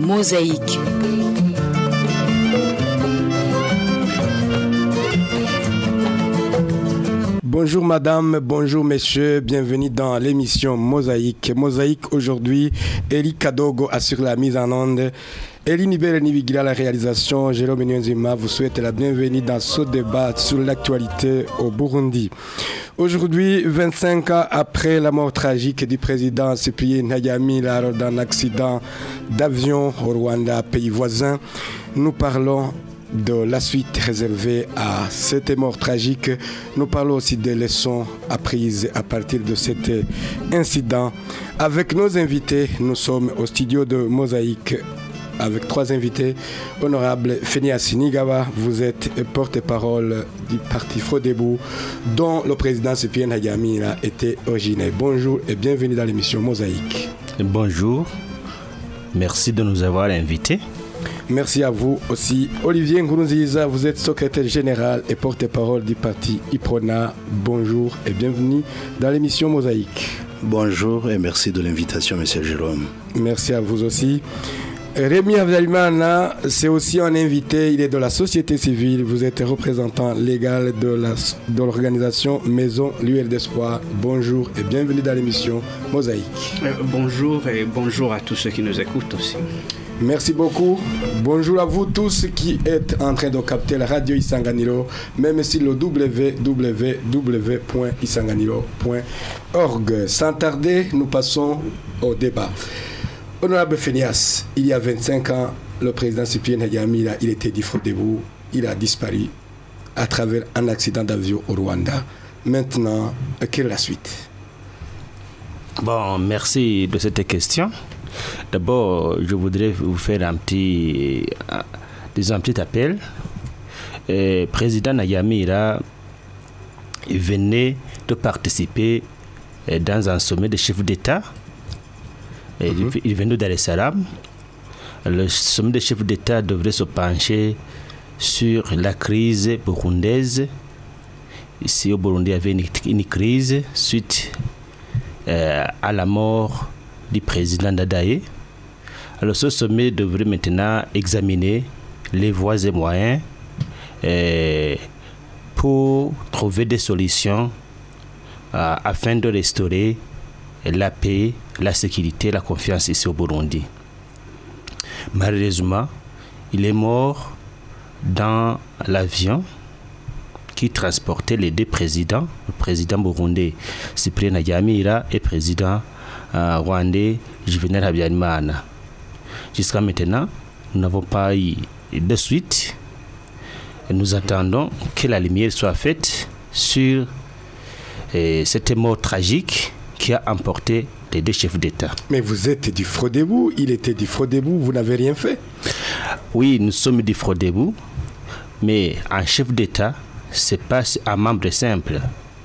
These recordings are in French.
Mosaïque. Bonjour madame, bonjour messieurs, bienvenue dans l'émission Mosaïque. Mosaïque aujourd'hui, Eli Kadogo assure la mise en onde. Eli Nibere Nibigira la réalisation, Jérôme Nyonzima vous souhaite la bienvenue dans ce débat sur l'actualité au Burundi. Aujourd'hui, 25 ans après la mort tragique du président Cyprien Ntaryamira lors d'un accident d'avion au Rwanda, pays voisin, nous parlons de la suite réservée à cette mort tragique. Nous parlons aussi des leçons apprises à partir de cet incident. Avec nos invités, nous sommes au studio de Mosaïque avec trois invités. Honorable Phineas Nigaba, vous êtes porte-parole du parti Frodebo, dont le président Cyprien Ntaryamira était originaire. Bonjour et bienvenue dans l'émission Mosaïque. Bonjour, merci de nous avoir invités. Merci à vous aussi. Olivier Nkurunziza, vous êtes secrétaire général et porte-parole du parti IPRONA. Bonjour et bienvenue dans l'émission Mosaïque. Bonjour et merci de l'invitation, monsieur Jérôme. Merci à vous aussi. Rémi Avdalimana, c'est aussi un invité. Il est de la société civile. Vous êtes représentant légal de l'organisation Maison Luelle d'Espoir. Bonjour et bienvenue dans l'émission Mosaïque. Bonjour et bonjour à tous ceux qui nous écoutent aussi. Merci beaucoup. Bonjour à vous tous qui êtes en train de capter la radio Isanganiro, même sur le www.isanganiro.org. Sans tarder, nous passons au débat. Honorable Phineas, il y a 25 ans, le président Cyprien Ntaryamira, il était du Frodebo, il a disparu à travers un accident d'avion au Rwanda. Maintenant, quelle est la suite? Bon, merci de cette question. D'abord, je voudrais vous faire un petit appel. Le président Ntaryamira venait de participer dans un sommet de chefs d'État. Il venait Dar es Salaam. Le sommet des chefs d'État devrait se pencher sur la crise burundaise. Ici au Burundi, il y avait une crise suite à la mort du président Dadaye. Alors ce sommet devrait maintenant examiner les voies et moyens pour trouver des solutions afin de restaurer la paix, la sécurité, la confiance ici au Burundi. Malheureusement, il est mort dans l'avion qui transportait les deux présidents, le président burundais Cyprien Ntaryamira et le président rwandais Juvenal Habyarimana. Jusqu'à maintenant, nous n'avons pas eu de suite. Et nous attendons que la lumière soit faite sur cette mort tragique qui a emporté les deux chefs d'État. Mais vous êtes du Frodebo, il était du Frodebo, vous n'avez rien fait? Oui, nous sommes du Frodebo, mais un chef d'État, ce n'est pas un membre simple.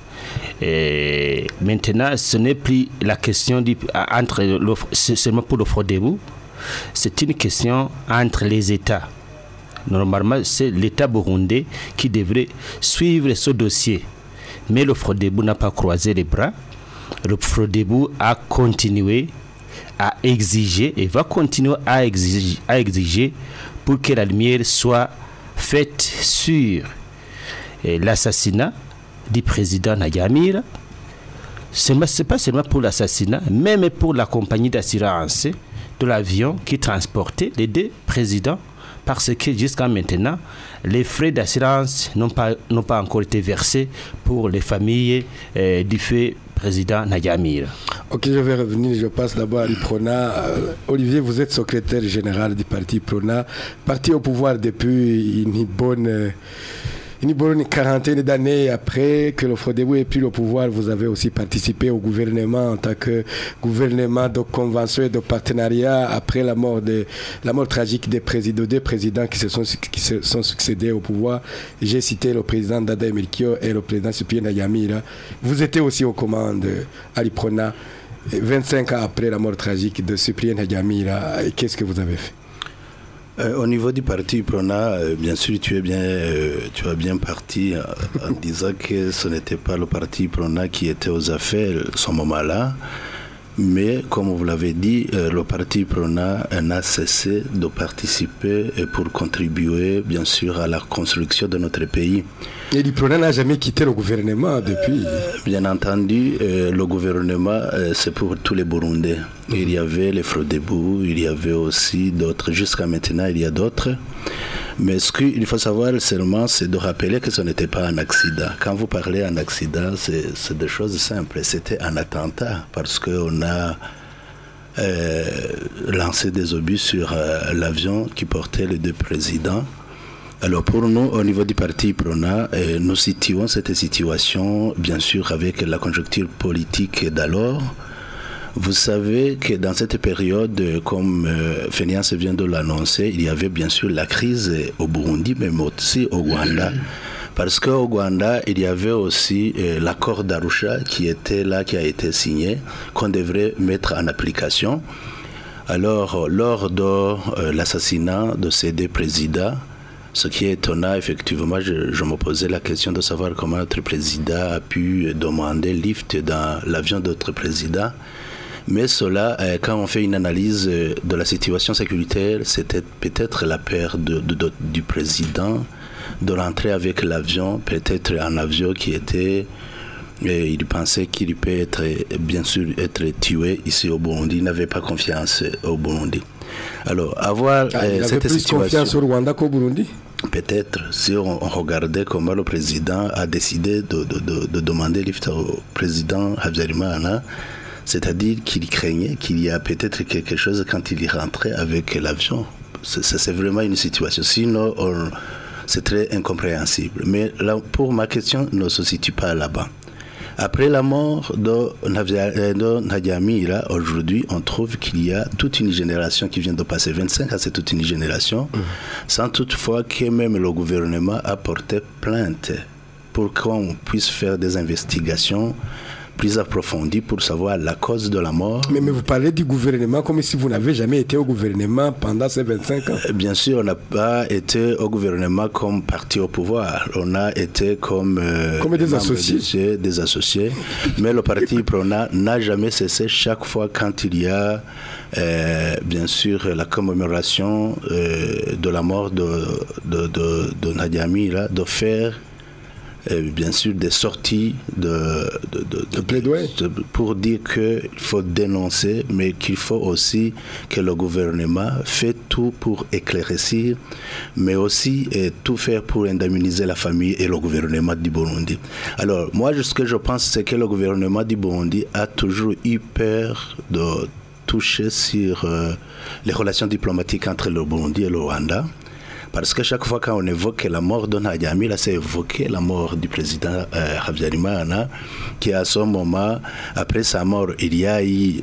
Et maintenant, ce n'est plus la question seulement pour le Frodebo, c'est une question entre les États. Normalement, c'est l'État burundais qui devrait suivre ce dossier. Mais le Frodebo n'a pas croisé les bras. Le Frodebo a continué à exiger et va continuer à exiger pour que la lumière soit faite sur l'assassinat du président Ntaryamira. Ce n'est pas seulement pour l'assassinat, même pour la compagnie d'assurance de l'avion qui transportait les deux présidents, parce que jusqu'à maintenant, les frais d'assurance n'ont pas encore été versés pour les familles du fait président Ntaryamira. Ok, je vais revenir, je passe d'abord à l'IPRONA. Olivier, vous êtes secrétaire général du parti IPRONA, parti au pouvoir depuis une bonne quarantaine d'années après que le Frodebo ait pris le pouvoir. Vous avez aussi participé au gouvernement en tant que gouvernement de convention et de partenariat après la mort tragique des deux présidents qui se sont succédés au pouvoir. J'ai cité le président Dadaye Melchior et le président Cyprien Ntaryamira. Vous étiez aussi aux commandes à l'IPRONA 25 ans après la mort tragique de Cyprien Ntaryamira. Qu'est-ce que vous avez fait? Au niveau du parti IPRONA, bien sûr, tu as bien parti en disant que ce n'était pas le parti IPRONA qui était aux affaires à ce moment-là. Mais comme vous l'avez dit, le parti PRONA n'a cessé de participer pour contribuer bien sûr à la construction de notre pays. Et le PRONA n'a jamais quitté le gouvernement depuis. Bien entendu, le gouvernement, c'est pour tous les Burundais. Il y avait les Frodebou, il y avait aussi d'autres. Jusqu'à maintenant, il y a d'autres. Mais ce qu'il faut savoir seulement, c'est de rappeler que ce n'était pas un accident. Quand vous parlez d'un accident, c'est des choses simples. C'était un attentat parce qu'on a lancé des obus sur l'avion qui portait les deux présidents. Alors pour nous, au niveau du parti PRONA, nous situons cette situation, bien sûr, avec la conjoncture politique d'alors. Vous savez que dans cette période, comme Phineas vient de l'annoncer, il y avait bien sûr la crise au Burundi, mais aussi au Rwanda. Parce qu'au Rwanda, il y avait aussi l'accord d'Arusha qui était là, qui a été signé, qu'on devrait mettre en application. Alors, lors de l'assassinat de ces deux présidents, ce qui est étonnant, effectivement, je me posais la question de savoir comment notre président a pu demander lift dans l'avion d'autres présidents. Mais cela, quand on fait une analyse de la situation sécuritaire, c'était peut-être la peur du président de rentrer avec l'avion, peut-être un avion qui était... il pensait qu'il peut être, bien sûr, être tué ici au Burundi. Il n'avait pas confiance au Burundi. Alors, avoir cette situation... Il avait plus confiance au Rwanda qu'au Burundi? Peut-être, si on regardait comment le président a décidé de demander lift au président Habyarimana, c'est-à-dire qu'il craignait qu'il y a peut-être quelque chose quand il y rentrait avec l'avion. C'est vraiment une situation. Sinon, c'est très incompréhensible. Mais là, pour ma question, ne se situe pas là-bas. Après la mort de Nadia Amira, aujourd'hui, on trouve qu'il y a toute une génération qui vient de passer 25 ans, c'est toute une génération, sans toutefois que même le gouvernement a porté plainte pour qu'on puisse faire des investigations plus approfondie pour savoir la cause de la mort. Mais vous parlez du gouvernement comme si vous n'avez jamais été au gouvernement pendant ces 25 ans. Bien sûr, on n'a pas été au gouvernement comme parti au pouvoir. On a été comme des associés. Des associés. Mais le parti PRONA n'a jamais cessé chaque fois quand il y a bien sûr la commémoration de la mort de Nadia Amira, de faire bien sûr des sorties de plaidoyer pour dire qu'il faut dénoncer, mais qu'il faut aussi que le gouvernement fait tout pour éclaircir, mais aussi tout faire pour indemniser la famille et le gouvernement du Burundi. Alors moi, ce que je pense, c'est que le gouvernement du Burundi a toujours eu peur de toucher sur les relations diplomatiques entre le Burundi et le Rwanda. Parce que chaque fois qu'on évoque la mort de Nadia Amira, c'est évoquer la mort du président Habyarimana, qui à ce moment, après sa mort, il y a eu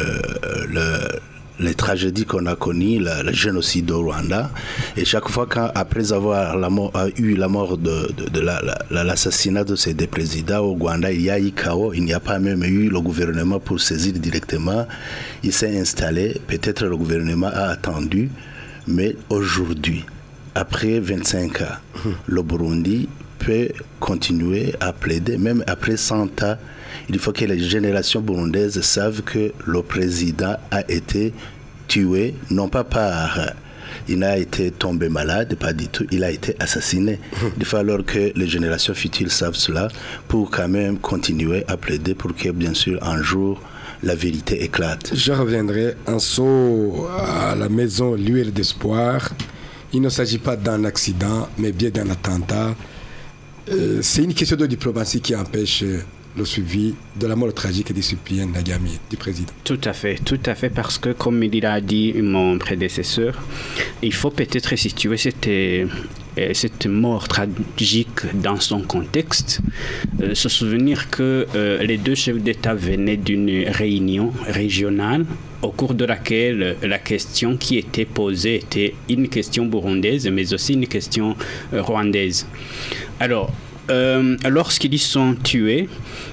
les tragédies qu'on a connues, le génocide au Rwanda. Et chaque fois qu'après avoir eu la mort de l'assassinat de ces deux présidents au Rwanda, il y a eu chaos, il n'y a pas même eu le gouvernement pour saisir directement. Il s'est installé, peut-être le gouvernement a attendu, mais aujourd'hui, après 25 ans, le Burundi peut continuer à plaider, même après 100 ans. Il faut que les générations burundaises savent que le président a été tué, non pas par... Il n'a été tombé malade, pas du tout, il a été assassiné. Il faut alors que les générations futures savent cela pour quand même continuer à plaider pour que, bien sûr, un jour, la vérité éclate. Je reviendrai en saut à la maison Lueur d'Espoir. Il ne s'agit pas d'un accident, mais bien d'un attentat. C'est une question de diplomatie qui empêche le suivi de la mort tragique du suppléant Nadia Amira, du président. Tout à fait, parce que comme il a dit mon prédécesseur, il faut peut-être situer cette mort tragique dans son contexte, se souvenir que les deux chefs d'État venaient d'une réunion régionale au cours de laquelle la question qui était posée était une question burundaise, mais aussi une question rwandaise. Alors, lorsqu'ils sont tués,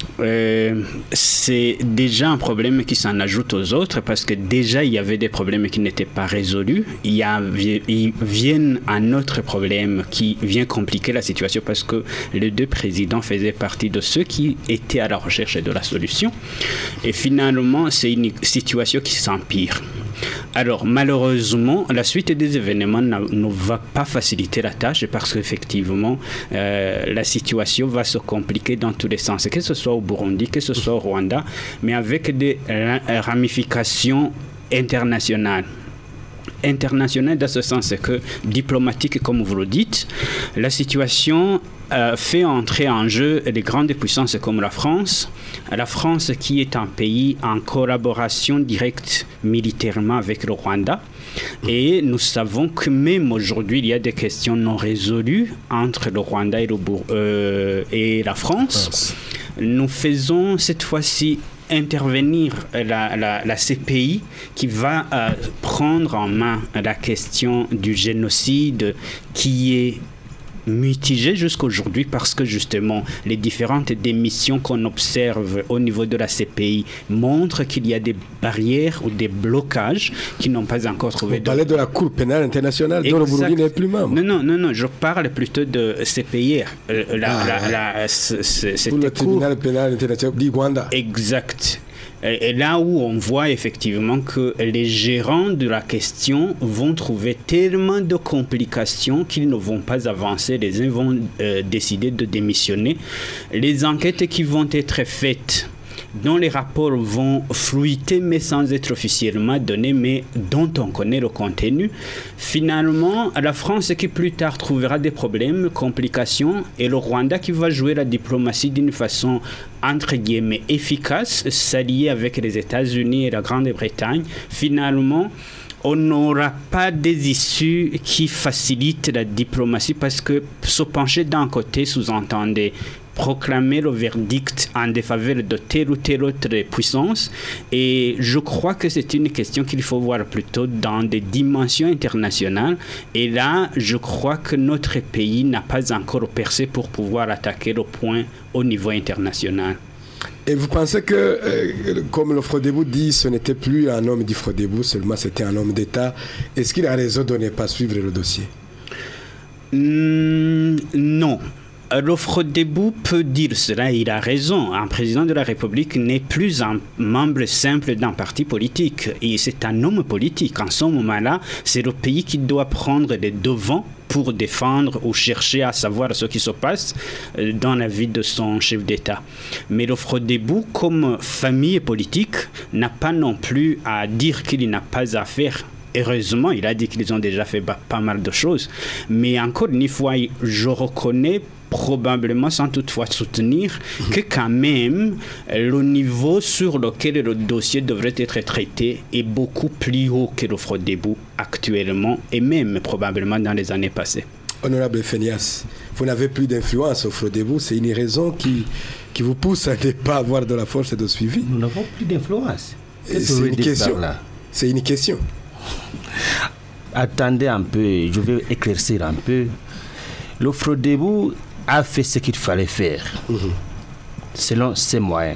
c'est déjà un problème qui s'en ajoute aux autres parce que déjà il y avait des problèmes qui n'étaient pas résolus. Il vient un autre problème qui vient compliquer la situation parce que les deux présidents faisaient partie de ceux qui étaient à la recherche de la solution. Et finalement, c'est une situation qui s'empire. Alors, malheureusement, la suite des événements ne va pas faciliter la tâche parce qu'effectivement, la situation va se compliquer dans tous les sens, que ce soit au Burundi, que ce soit au Rwanda, mais avec des ramifications internationales. Internationale dans ce sens que diplomatique, comme vous le dites, la situation fait entrer en jeu les grandes puissances comme la France qui est un pays en collaboration directe militairement avec le Rwanda. Et nous savons que même aujourd'hui, il y a des questions non résolues entre le Rwanda et la France. Nous faisons cette fois-ci intervenir la CPI qui va prendre en main la question du génocide qui est mitigé jusqu'aujourd'hui parce que justement les différentes démissions qu'on observe au niveau de la CPI montrent qu'il y a des barrières ou des blocages qui n'ont pas encore trouvé. Vous parlez de la Cour pénale internationale dont le Burundi n'est plus membre. Non, je parle plutôt de CPI. Pour le tribunal pénal international du Rwanda. Exact. Et là où on voit effectivement que les gérants de la question vont trouver tellement de complications qu'ils ne vont pas avancer. Les uns vont décider de démissionner. Les enquêtes qui vont être faites, dont les rapports vont fluider mais sans être officiellement donnés, mais dont on connaît le contenu. Finalement, la France qui plus tard trouvera des problèmes, complications, et le Rwanda qui va jouer la diplomatie d'une façon entre guillemets efficace, s'allier avec les États-Unis et la Grande-Bretagne. Finalement, on n'aura pas des issues qui facilitent la diplomatie parce que se pencher d'un côté sous-entendait proclamer le verdict en défaveur de telle ou telle autre puissance. Et je crois que c'est une question qu'il faut voir plutôt dans des dimensions internationales. Et là, je crois que notre pays n'a pas encore percé pour pouvoir attaquer le point au niveau international. Et vous pensez que, comme le Frodebou dit, ce n'était plus un homme du Frodebou, seulement c'était un homme d'État. Est-ce qu'il a raison de ne pas suivre le dossier? Non. Le Frodebou peut dire cela, il a raison. Un président de la République n'est plus un membre simple d'un parti politique. Et c'est un homme politique. En ce moment-là, c'est le pays qui doit prendre les devants pour défendre ou chercher à savoir ce qui se passe dans la vie de son chef d'État. Mais le Frodebou, comme famille politique, n'a pas non plus à dire qu'il n'a pas à faire. Heureusement, il a dit qu'ils ont déjà fait pas mal de choses. Mais encore une fois, je reconnais probablement sans toutefois soutenir que quand même le niveau sur lequel le dossier devrait être traité est beaucoup plus haut que le Frodebou actuellement et même probablement dans les années passées. Honorable Phénias, vous n'avez plus d'influence au Frodebou, c'est une raison qui vous pousse à ne pas avoir de la force et de suivi? Nous n'avons plus d'influence. C'est une question. C'est une question. Attendez un peu, je vais éclaircir un peu. Le Frodebou a fait ce qu'il fallait faire, selon ses moyens.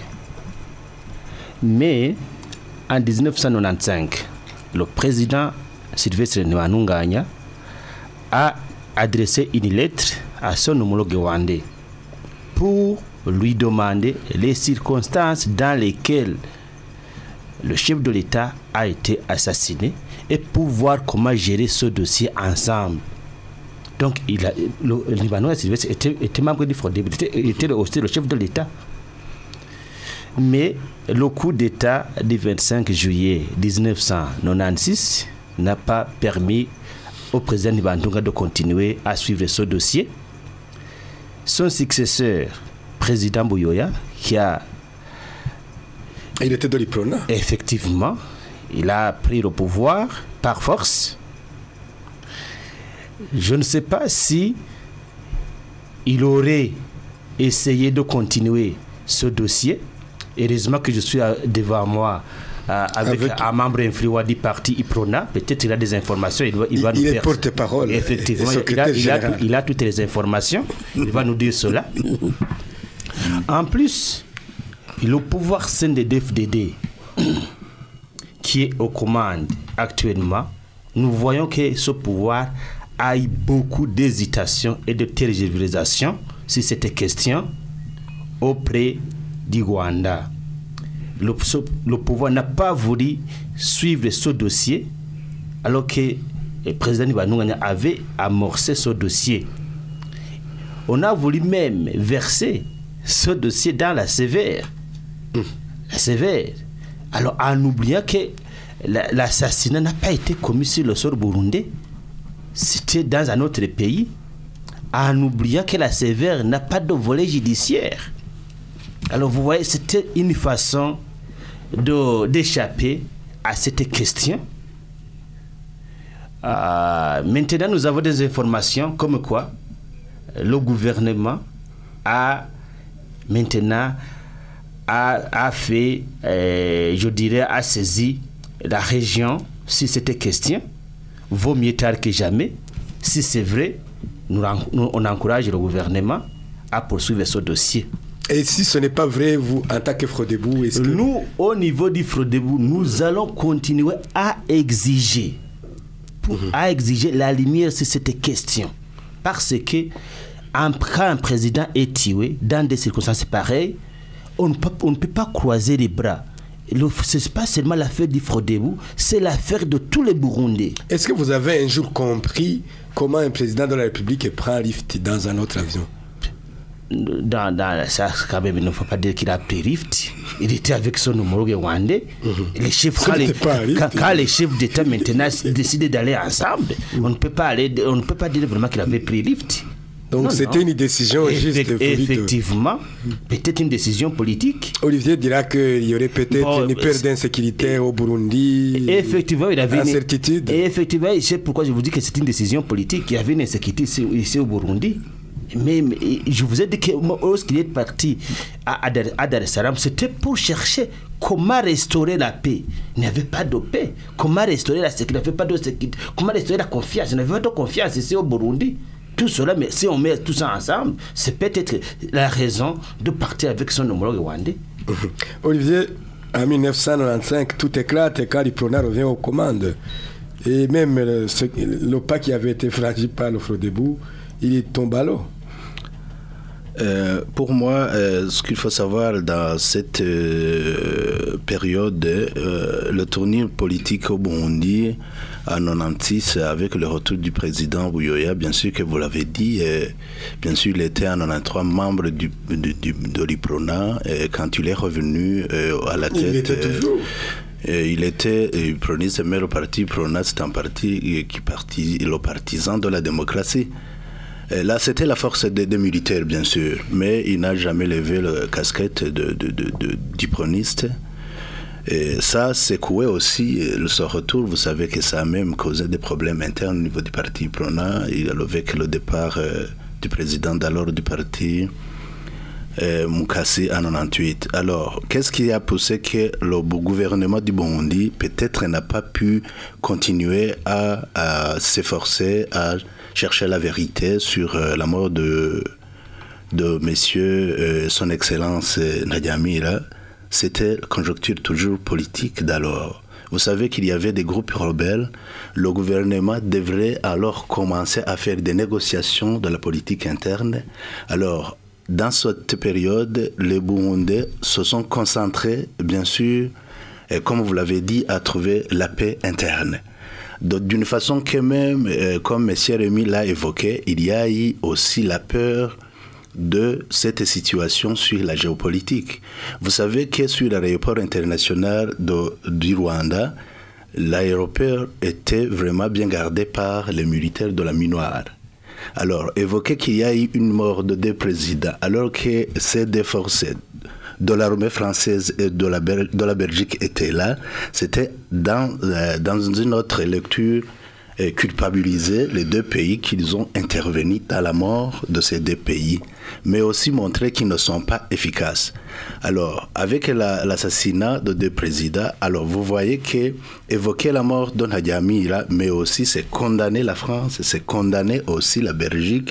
Mais en 1995, le président Sylvestre Ntibantunganya a adressé une lettre à son homologue rwandais pour lui demander les circonstances dans lesquelles le chef de l'État a été assassiné et pour voir comment gérer ce dossier ensemble. Donc, le Libanais Sylvestre était membre du Frodebou, était aussi le chef de l'État. Mais le coup d'État du 25 juillet 1996 n'a pas permis au président Ntibantunganya de continuer à suivre ce dossier. Son successeur, président Buyoya, qui a... Il était de l'IPRONA. Effectivement, il a pris le pouvoir par force. Je ne sais pas si il aurait essayé de continuer ce dossier. Heureusement que je suis devant moi avec un membre influent du parti IPRONA. Peut-être qu'il a des informations, il va nous dire. Il est porte-parole. Effectivement, il a toutes les informations, il va nous dire cela. En plus, le pouvoir CNDD-FDD qui est aux commandes actuellement, nous voyons que ce pouvoir a eu beaucoup d'hésitation et de tergiversation sur cette question auprès du Rwanda. Le pouvoir n'a pas voulu suivre ce dossier alors que le président Ibanouana avait amorcé ce dossier. On a voulu même verser ce dossier dans la sévère. La sévère. Alors, en oubliant que l'assassinat n'a pas été commis sur le sol burundais, c'était dans un autre pays, en oubliant que la sévère n'a pas de volet judiciaire. Alors, vous voyez, c'était une façon d'échapper à cette question. Maintenant, nous avons des informations comme quoi le gouvernement a maintenant a fait, je dirais, a saisi la région sur cette question. Vaut mieux tard que jamais. Si c'est vrai, on encourage le gouvernement à poursuivre ce dossier. Et si ce n'est pas vrai, vous, en tant que Frodebou, est-ce que... Nous, au niveau du Frodebou, nous allons continuer à exiger la lumière sur cette question. Parce que quand un président est tué dans des circonstances pareilles, on ne peut pas croiser les bras. Ce n'est pas seulement l'affaire du Frodebou, c'est l'affaire de tous les Burundais. Est-ce que vous avez un jour compris comment un président de la République prend un lift dans un autre avion? Dans ça, quand même, il ne faut pas dire qu'il a pris lift. Il était avec son homologue rwandais. Les chefs, quand les chefs d'État maintenant décident d'aller ensemble, on ne peut pas dire vraiment qu'il avait pris lift. Donc c'était une décision juste. Effectivement, peut-être une décision politique. Olivier dira qu'il y aurait peut-être une peur d'insécurité au Burundi. Effectivement, il avait incertitude. Et effectivement, c'est pourquoi je vous dis que c'est une décision politique. Il y avait une insécurité ici au Burundi. Mais je vous ai dit que lorsqu'il est parti à Dar es Salaam, c'était pour chercher comment restaurer la paix. Il n'y avait pas de paix. Comment restaurer la sécurité? Il n'y avait pas de sécurité. Comment restaurer la confiance? Il n'y avait pas de confiance ici au Burundi. Tout cela, mais si on met tout ça ensemble, c'est peut-être la raison de partir avec son homologue rwandais. Olivier, en 1995, tout éclate quand l'IPRONA revient aux commandes. Et même le pas qui avait été franchi par le Frodebou, il tombe à l'eau. Pour moi, ce qu'il faut savoir dans cette période, le tournure politique au Burundi en 1996, avec le retour du président Buyoya, bien sûr que vous l'avez dit, bien sûr il était en 1993 membre de l'IPRONA, quand il est revenu à la tête. Il était toujours. Il était proniste, mais le parti IPRONA, c'est un parti le partisan de la démocratie. Là, c'était la force des militaires, bien sûr, mais il n'a jamais levé la casquette d'iproniste. Et ça secouait aussi ce retour. Vous savez que ça a même causé des problèmes internes au niveau du parti IPRONA. Il a levé que le départ du président d'alors du parti, Mukasi, en 1998. Alors, qu'est-ce qui a poussé que le gouvernement du Burundi, peut-être, n'a pas pu continuer à s'efforcer, à chercher la vérité sur la mort de monsieur, son excellence Nadiamira? C'était la conjoncture toujours politique d'alors. Vous savez qu'il y avait des groupes rebelles. Le gouvernement devrait alors commencer à faire des négociations de la politique interne. Alors, dans cette période, les Burundais se sont concentrés, bien sûr, et comme vous l'avez dit, à trouver la paix interne. D'une façon que même, comme M. Rémy l'a évoqué, il y a eu aussi la peur de cette situation sur la géopolitique. Vous savez que sur l'aéroport international du Rwanda, l'aéroport était vraiment bien gardé par les militaires de la MINUAR. Alors, évoquer qu'il y a eu une mort de 2 présidents, alors que ces 2 forces de l'armée française et de la Belgique étaient là, c'était dans une autre lecture culpabiliser les deux pays qu'ils ont intervenu dans la mort de ces deux pays, mais aussi montrer qu'ils ne sont pas efficaces. Alors, avec l'assassinat de deux présidents, alors vous voyez que évoquer la mort de Hadi Amira, mais aussi c'est condamner la France, c'est condamner aussi la Belgique,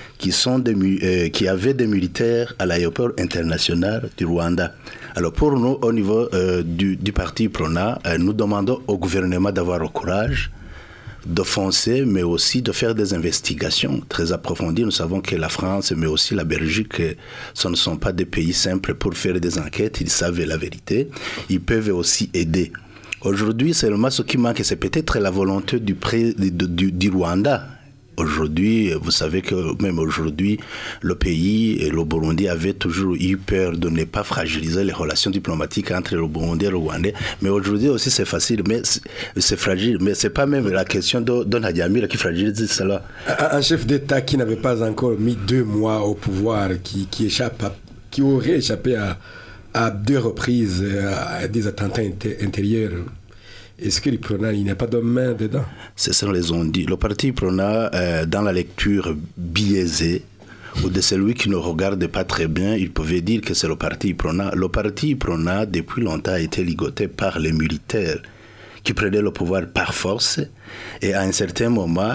qui avaient des militaires à l'aéroport international du Rwanda. Alors pour nous, au niveau du parti PRONA, nous demandons au gouvernement d'avoir le courage de foncer, mais aussi de faire des investigations très approfondies. Nous savons que la France, mais aussi la Belgique, ce ne sont pas des pays simples pour faire des enquêtes. Ils savent la vérité. Ils peuvent aussi aider. Aujourd'hui, seulement ce qui manque, c'est peut-être la volonté du Rwanda. Aujourd'hui, vous savez que même aujourd'hui, le pays et le Burundi avaient toujours eu peur de ne pas fragiliser les relations diplomatiques entre le Burundi et le Rwanda. Mais aujourd'hui aussi, c'est facile, mais c'est fragile. Mais ce n'est pas même la question de Hadi Amira qui fragilise cela. Un chef d'État qui n'avait pas encore mis 2 mois au pouvoir, qui aurait échappé à 2 reprises à des attentats intérieurs. Est-ce que le PRONA, il n'y a pas de main dedans? C'est ça, les ont dit. Le parti PRONA, dans la lecture biaisée, ou de celui qui ne regarde pas très bien, il pouvait dire que c'est le parti PRONA. Le parti PRONA, depuis longtemps, a été ligoté par les militaires qui prenaient le pouvoir par force. Et à un certain moment,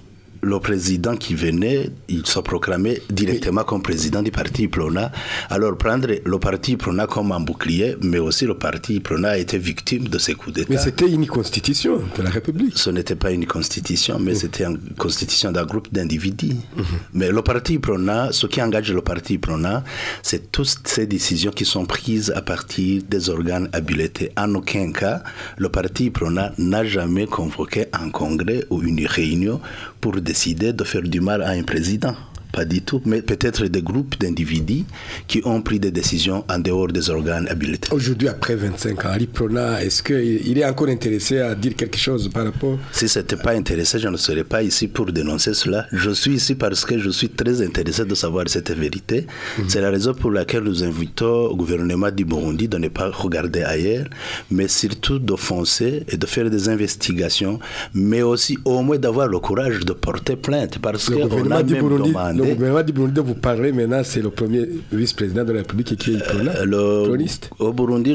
le président qui venait, il se proclamait directement comme président du parti PRONA. Alors prendre le parti PRONA comme un bouclier, mais aussi le parti PRONA a été victime de ces coups d'État. Mais c'était une constitution de la République. Ce n'était pas une constitution, mais c'était une constitution d'un groupe d'individus. Mais le parti PRONA, ce qui engage le parti PRONA, c'est toutes ces décisions qui sont prises à partir des organes habilités. En aucun cas, le parti PRONA n'a jamais convoqué un congrès ou une réunion pour décider de faire du mal à un président. Pas du tout, mais peut-être des groupes d'individus qui ont pris des décisions en dehors des organes habilités. Aujourd'hui, après 25 ans, Ali PRONA, est-ce qu'il est encore intéressé à dire quelque chose par rapport... Si ce n'était pas intéressé, je ne serais pas ici pour dénoncer cela. Je suis ici parce que je suis très intéressé de savoir cette vérité. C'est la raison pour laquelle nous invitons au gouvernement du Burundi de ne pas regarder ailleurs, mais surtout de foncer et de faire des investigations, mais aussi au moins d'avoir le courage de porter plainte, parce qu'on a même demandé... Le gouvernement du Burundi dont vous parlez maintenant, c'est le premier vice-président de la République qui est proniste. Au Burundi,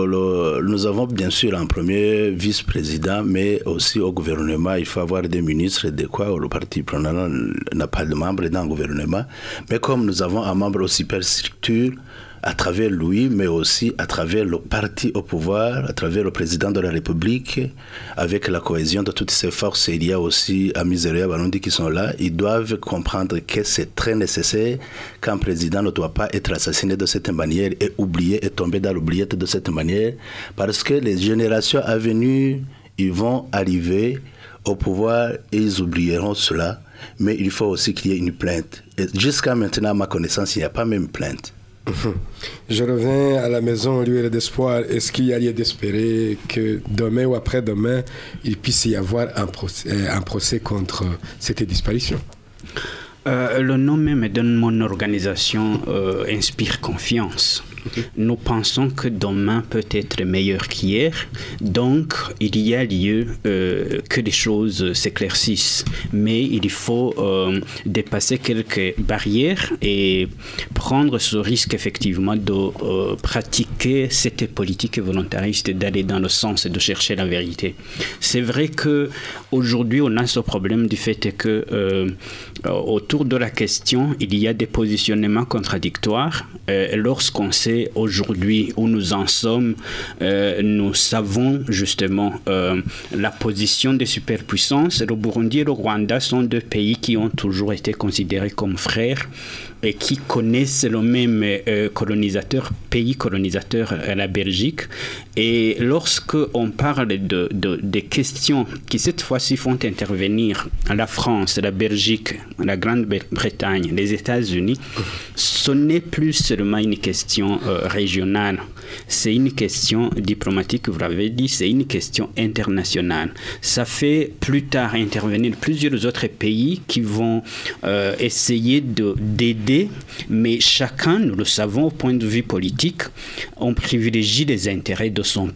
nous avons bien sûr un premier vice-président, mais aussi au gouvernement, il faut avoir des ministres, de quoi le parti pronant n'a pas de membres dans le gouvernement. Mais comme nous avons un membre aussi superstructure, à travers lui, mais aussi à travers le parti au pouvoir, à travers le président de la République, avec la cohésion de toutes ces forces. Il y a aussi Amizero Barundi qui sont là. Ils doivent comprendre que c'est très nécessaire qu'un président ne doit pas être assassiné de cette manière et oublié et tomber dans l'oubliette de cette manière, parce que les générations à venir, ils vont arriver au pouvoir et ils oublieront cela. Mais il faut aussi qu'il y ait une plainte. Et jusqu'à maintenant, à ma connaissance, il n'y a pas même plainte. Je reviens à la maison lueur d'espoir. Est-ce qu'il y a lieu d'espérer que demain ou après-demain, il puisse y avoir un procès contre cette disparition? Le nom même de mon organisation inspire confiance. Nous pensons que demain peut être meilleur qu'hier, donc il y a lieu que les choses s'éclaircissent. Mais il faut dépasser quelques barrières et prendre ce risque effectivement de pratiquer cette politique volontariste, d'aller dans le sens de chercher la vérité. C'est vrai qu'aujourd'hui on a ce problème du fait que autour de la question, il y a des positionnements contradictoires. Lorsqu'on sait aujourd'hui où nous en sommes, nous savons justement la position des superpuissances. Le Burundi et le Rwanda sont 2 pays qui ont toujours été considérés comme frères et qui connaissent le même pays colonisateur, la Belgique. Et lorsque on parle des questions qui cette fois-ci font intervenir la France, la Belgique, la Grande-Bretagne, les États-Unis, ce n'est plus seulement une question régionale. C'est une question diplomatique, vous l'avez dit, c'est une question internationale. Ça fait plus tard intervenir plusieurs autres pays qui vont essayer d'aider, mais chacun, nous le savons, au point de vue politique, on privilégie les intérêts de son pays.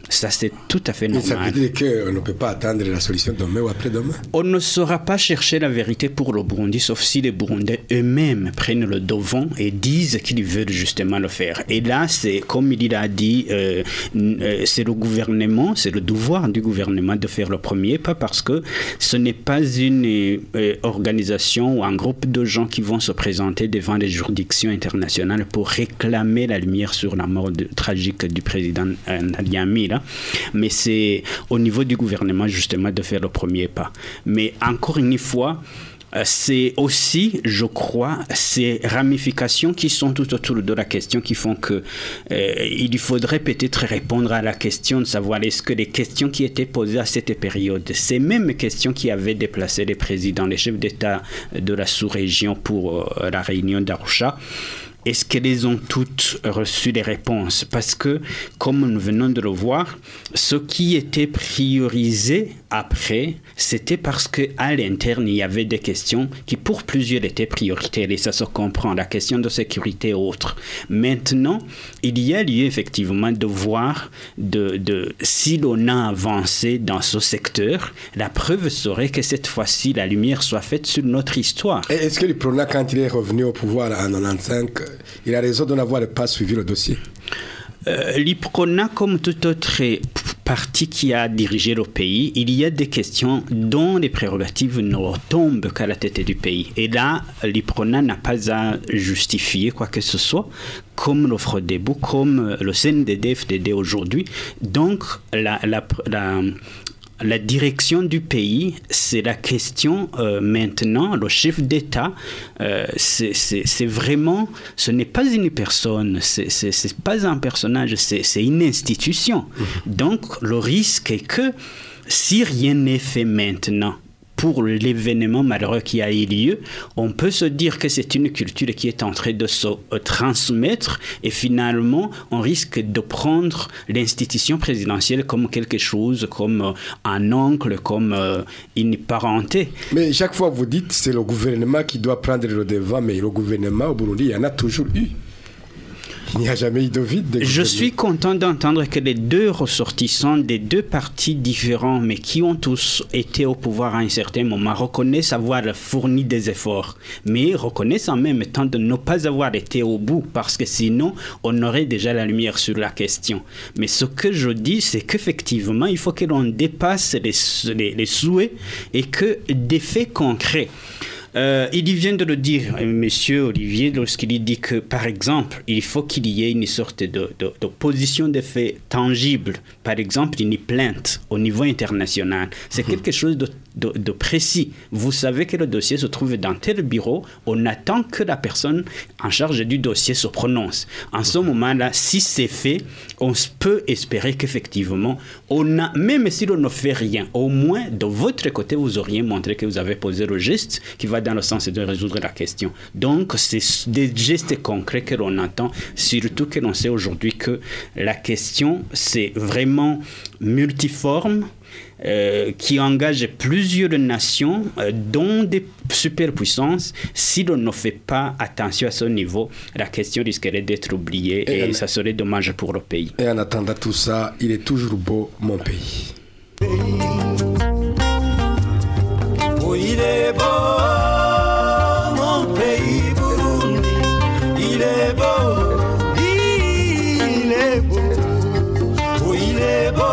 Ça, c'est tout à fait normal. Mais ça veut dire qu'on ne peut pas attendre la solution demain ou après-demain. On ne saura pas chercher la vérité pour le Burundi, sauf si les Burundais eux-mêmes prennent le devant et disent qu'ils veulent justement le faire. Et là, c'est comme il a dit, c'est le gouvernement, c'est le devoir du gouvernement de faire le premier pas, parce que ce n'est pas une organisation ou un groupe de gens qui vont se présenter devant les juridictions internationales pour réclamer la lumière sur la mort tragique du président Naliami. Mais c'est au niveau du gouvernement justement de faire le premier pas. Mais encore une fois, c'est aussi, je crois, ces ramifications qui sont tout autour de la question qui font que il faudrait peut-être répondre à la question de savoir est-ce que les questions qui étaient posées à cette période, ces mêmes questions qui avaient déplacé les présidents, les chefs d'État de la sous-région pour la réunion d'Arusha, est-ce qu'elles ont toutes reçu les réponses? Parce que, comme nous venons de le voir, ce qui était priorisé après, c'était parce qu'à l'interne, il y avait des questions qui, pour plusieurs, étaient prioritaires. Et ça se comprend, la question de sécurité et autres. Maintenant, il y a lieu effectivement de voir si l'on a avancé dans ce secteur. La preuve serait que cette fois-ci, la lumière soit faite sur notre histoire. Et est-ce que l'IPRONA, quand il est revenu au pouvoir en 1995, il a raison de n'avoir pas suivi le dossier? L'IPRONA, comme tout autre parti qui a dirigé le pays, il y a des questions dont les prérogatives ne retombent qu'à la tête du pays. Et là, l'IPRONA n'a pas à justifier quoi que ce soit, comme le FRODEBU, comme le CNDD-FDD aujourd'hui. Donc, la direction du pays, c'est la question maintenant, le chef d'État, c'est vraiment, ce n'est pas une personne, c'est pas un personnage, c'est une institution. Donc le risque est que si rien n'est fait maintenant, pour l'événement malheureux qui a eu lieu, on peut se dire que c'est une culture qui est en train de se transmettre et finalement, on risque de prendre l'institution présidentielle comme quelque chose, comme un oncle, comme une parenté. Mais chaque fois, vous dites que c'est le gouvernement qui doit prendre le devant, mais le gouvernement au Burundi, il y en a toujours eu. Il n'y a jamais eu de vide. Je suis content d'entendre que les deux ressortissants des deux partis différents, mais qui ont tous été au pouvoir à un certain moment, reconnaissent avoir fourni des efforts, mais reconnaissent en même temps de ne pas avoir été au bout, parce que sinon, on aurait déjà la lumière sur la question. Mais ce que je dis, c'est qu'effectivement, il faut que l'on dépasse les souhaits et que des faits concrets. Il vient de le dire, monsieur Olivier, lorsqu'il dit que, par exemple, il faut qu'il y ait une sorte de position de fait tangible. Par exemple, une plainte au niveau international. C'est quelque chose de précis. Vous savez que le dossier se trouve dans tel bureau. On attend que la personne en charge du dossier se prononce. En ce moment-là, si c'est fait, on peut espérer qu'effectivement, même si l'on ne fait rien, au moins de votre côté, vous auriez montré que vous avez posé le geste qui va dans le sens de résoudre la question. Donc, c'est des gestes concrets que l'on attend, surtout que l'on sait aujourd'hui que la question, c'est vraiment multiforme, qui engage plusieurs nations, dont des superpuissances. Si l'on ne fait pas attention à ce niveau, la question risquerait d'être oubliée et ça serait dommage pour le pays. Et en attendant tout ça, il est toujours beau, mon pays. Oh, il est beau, mon pays Burundi. Il est beau, il est beau. Oh, il est beau.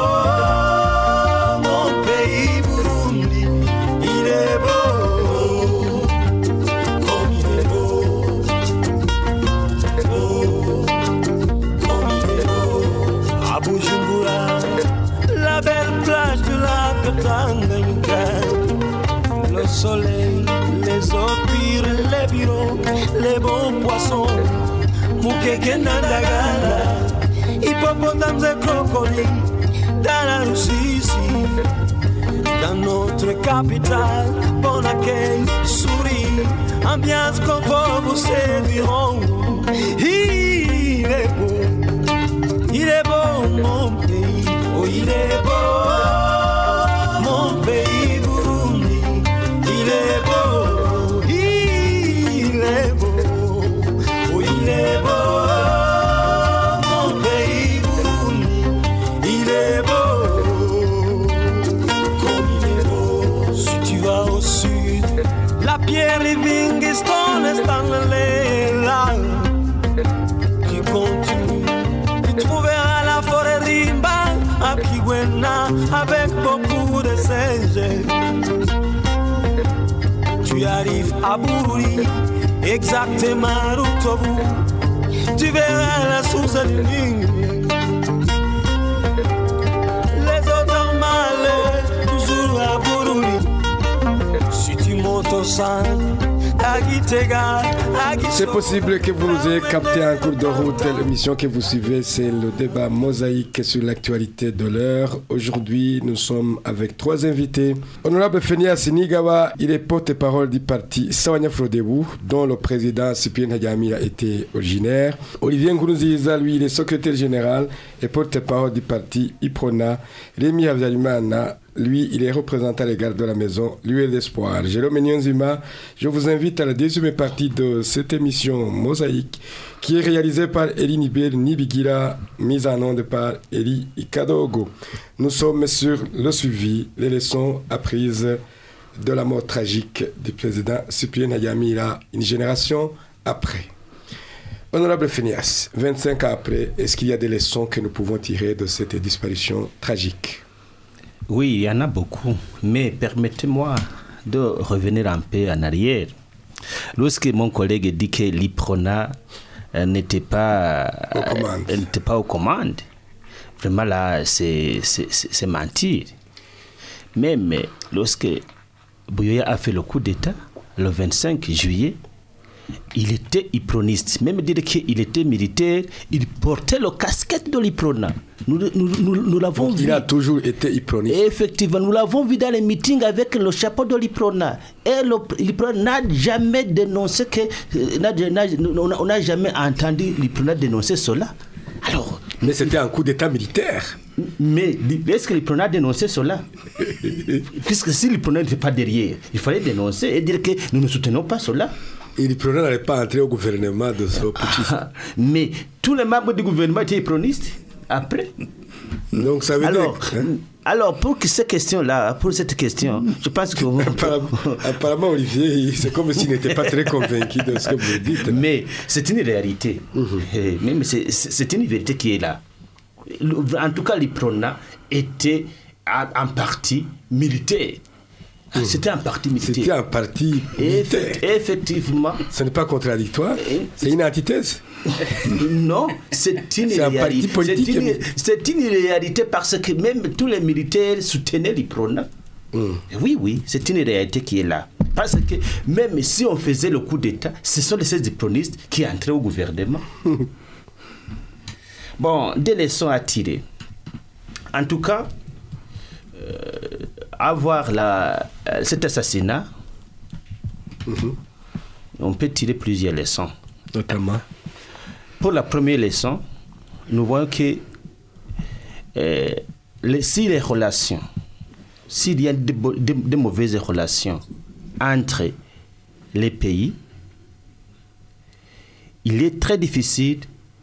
Le soleil, les eaux pures, les bureaux, les bons poissons, Mukeke Nandagala, hippopotames et crocodiles, dans la Russie, dans notre capitale, bon accueil, souris, ambiance confort, vous séduiront. Il est beau, mon pays, oh il est beau. Il est beau, tu arrives à Bururi, exactement Rutobu, tu verras la source du Nil. Les autres malheurs, toujours à Bururi. Si tu montes au centre, c'est possible que vous nous ayez capté en cours de route. L'émission que vous suivez, c'est le débat mosaïque sur l'actualité de l'heure. Aujourd'hui, nous sommes avec 3 invités. Honorable Fénia Sinigawa, il est porte-parole du parti Sawanya Frodebu, dont le président Cyprien Hadjamila était originaire. Olivier Nkuruziza, lui, il est secrétaire général et porte-parole du parti Iprona. Rémi Habyarimana, lui, il est représentant légal de la maison L'Huile d'Espoir. Jérôme Nyonzima, je vous invite à la deuxième partie de cette émission Mosaïque qui est réalisée par Eli Nibigira, mise en onde par Eli Ikadogo. Nous sommes sur le suivi, les leçons apprises de la mort tragique du président Cyprien Hadjamila, une génération après. Honorable Fénias, 25 ans après, est-ce qu'il y a des leçons que nous pouvons tirer de cette disparition tragique ? Oui, il y en a beaucoup, mais permettez-moi de revenir un peu en arrière. Lorsque mon collègue dit que l'IPRONA n'était pas aux commandes, vraiment là, c'est mentir. Même lorsque Buyoya a fait le coup d'État, le 25 juillet, il était iproniste. Même dire qu'il était militaire, il portait le casquette de l'IPRONA. Nous l'avons vu. Il a toujours été iproniste. Effectivement, nous l'avons vu dans les meetings avec le chapeau de l'IPRONA. Et l'IPRONA n'a jamais dénoncé que... on n'a jamais entendu l'IPRONA dénoncer cela. Alors... Mais c'était un coup d'État militaire. Mais est-ce que l'IPRONA a dénoncé cela? Puisque si l'IPRONA n'était pas derrière, il fallait dénoncer et dire que nous ne soutenons pas cela. Et l'IPRONA n'allait pas entrer au gouvernement de ce putschiste. Mais tous les membres du gouvernement étaient ipronistes après. Donc ça veut dire... Alors, pour cette question, je pense que... Apparemment, Olivier, c'est comme s'il n'était pas très convaincu de ce que vous dites. Mais c'est une réalité. Même c'est une vérité qui est là. En tout cas, l'IPRONA était un parti militaire. C'était un parti militaire. C'était un parti militaire. Effectivement. Ce n'est pas contradictoire. C'est une antithèse. Non, c'est une réalité. Un parti politique. C'est une réalité parce que même tous les militaires soutenaient l'IPRONA. Oui, c'est une réalité qui est là. Parce que même si on faisait le coup d'État, ce sont ces ipronistes qui entraient au gouvernement. Bon, des leçons à tirer. En tout cas, avoir cet assassinat, on peut tirer plusieurs leçons. Notamment. Pour la première leçon, nous voyons que s'il y a de mauvaises relations entre les pays, il est très difficile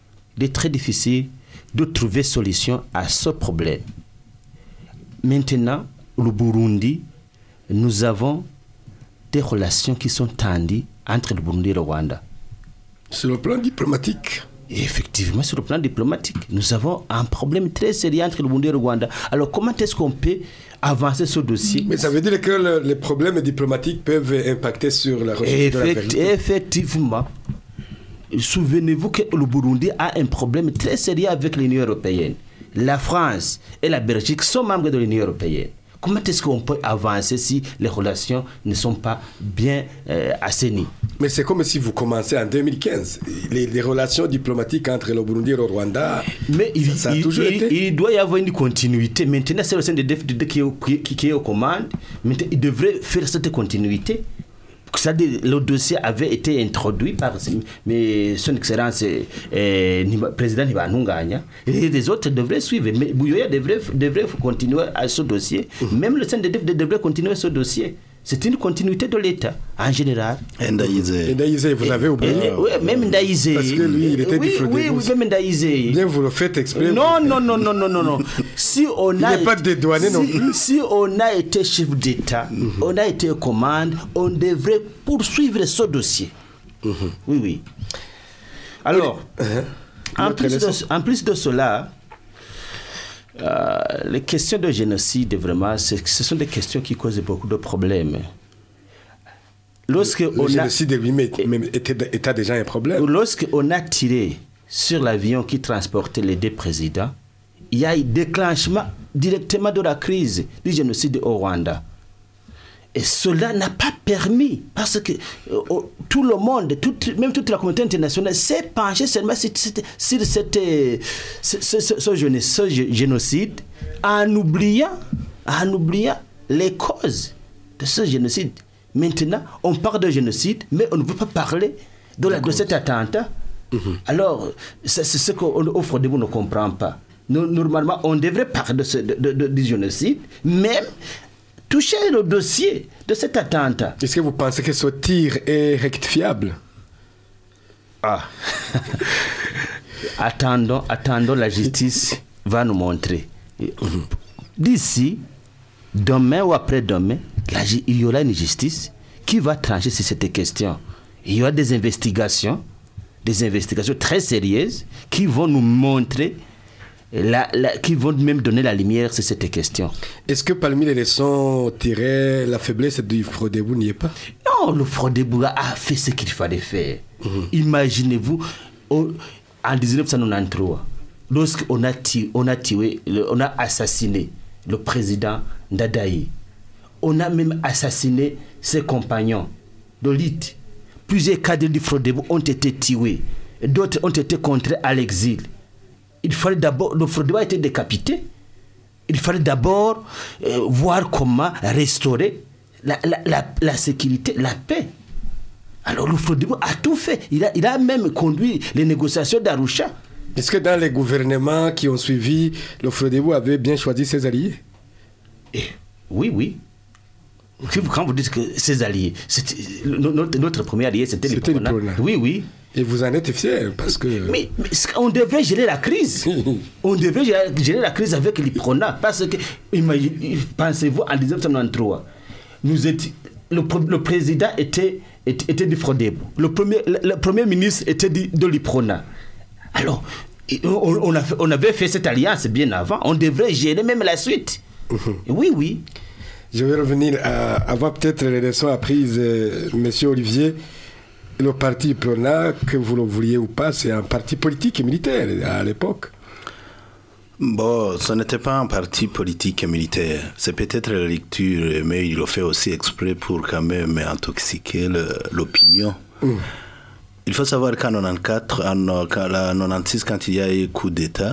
de trouver solution à ce problème. Maintenant, le Burundi, nous avons des relations qui sont tendues entre le Burundi et le Rwanda. Sur le plan diplomatique. Et effectivement, sur le plan diplomatique, nous avons un problème très sérieux entre le Burundi et le Rwanda. Alors, comment est-ce qu'on peut avancer ce dossier? Mais ça veut dire que les problèmes diplomatiques peuvent impacter sur la recherche de la vérité. Effectivement. Souvenez-vous que le Burundi a un problème très sérieux avec l'Union européenne. La France et la Belgique sont membres de l'Union européenne. Comment est-ce qu'on peut avancer si les relations ne sont pas bien assainies? Mais c'est comme si vous commencez en 2015. Les relations diplomatiques entre le Burundi et le Rwanda, mais ça a toujours été. Il doit y avoir une continuité. Maintenant, c'est le CNDD qui est aux commandes. Maintenant, il devrait faire cette continuité. C'est-à-dire, le dossier avait été introduit par son Excellence président Nibanunganya, et les autres devraient suivre. Mais Buyoya devrait continuer à ce dossier. Même le CNDD devrait continuer ce dossier. C'est une continuité de l'État, en général. Ndaïsé, vous avez oublié. Oui, même Ndaïsé. Parce que lui, il était oui, même Ndaïsé. Bien, vous le faites exprès. Non. Si on il n'est pas dédouané non plus. Si on a été chef d'État, on a été commande, on devrait poursuivre ce dossier. Oui. Alors, en plus de cela, les questions de génocide, vraiment, ce sont des questions qui causent beaucoup de problèmes. Le génocide lui-même était déjà un problème. Lorsqu'on a tiré sur l'avion qui transportait les deux présidents, il y a eu déclenchement directement de la crise du génocide au Rwanda. Et cela n'a pas permis, parce que tout le monde, même toute la communauté internationale s'est penchée seulement sur ce génocide en oubliant les causes de ce génocide. Maintenant, on parle de génocide, mais on ne veut pas parler de cet attentat. Alors, c'est ce qu'au Frodebo ne comprend pas. Normalement, on devrait parler du génocide, même toucher le dossier de cet attentat. Est-ce que vous pensez que ce tir est rectifiable? Attendons, la justice va nous montrer. D'ici, demain ou après-demain, il y aura une justice qui va trancher sur cette question. Il y aura des investigations très sérieuses qui vont nous montrer, qui vont même donner la lumière sur cette question. Est-ce que parmi les leçons tirées, la faiblesse du Frodebo n'y est pas? Non, le Frodebo a fait ce qu'il fallait faire. Imaginez-vous, en 1993, lorsqu'on a assassiné le président Ndadaye, on a même assassiné ses compagnons de lutte. Plusieurs cadres du Frodebo ont été tués, d'autres ont été contraints à l'exil. Il fallait d'abord, le Frodebo a été décapité. Il fallait d'abord voir comment restaurer la sécurité, la paix. Alors le Frodebo a tout fait. Il a même conduit les négociations d'Arusha. Est-ce que dans les gouvernements qui ont suivi, le Frodebo avait bien choisi ses alliés? Oui. Quand vous dites que ses alliés, notre premier allié, c'était l'Iprona. Oui. Et vous en êtes fiers parce que... Mais on devrait gérer la crise. On devrait gérer la crise avec l'Iprona. Parce que, pensez-vous, en 1993, le président était du Frodebo. Le premier ministre était de l'Iprona. Alors, on avait fait cette alliance bien avant. On devrait gérer même la suite. Oui. Je vais revenir avant peut-être les leçons apprises, Monsieur Olivier. Le parti Prona, que vous le vouliez ou pas, c'est un parti politique et militaire à l'époque. Bon, ce n'était pas un parti politique et militaire. C'est peut-être la lecture, mais il le fait aussi exprès pour quand même intoxiquer l'opinion. Il faut savoir qu'en 1996, quand il y a eu coup d'État,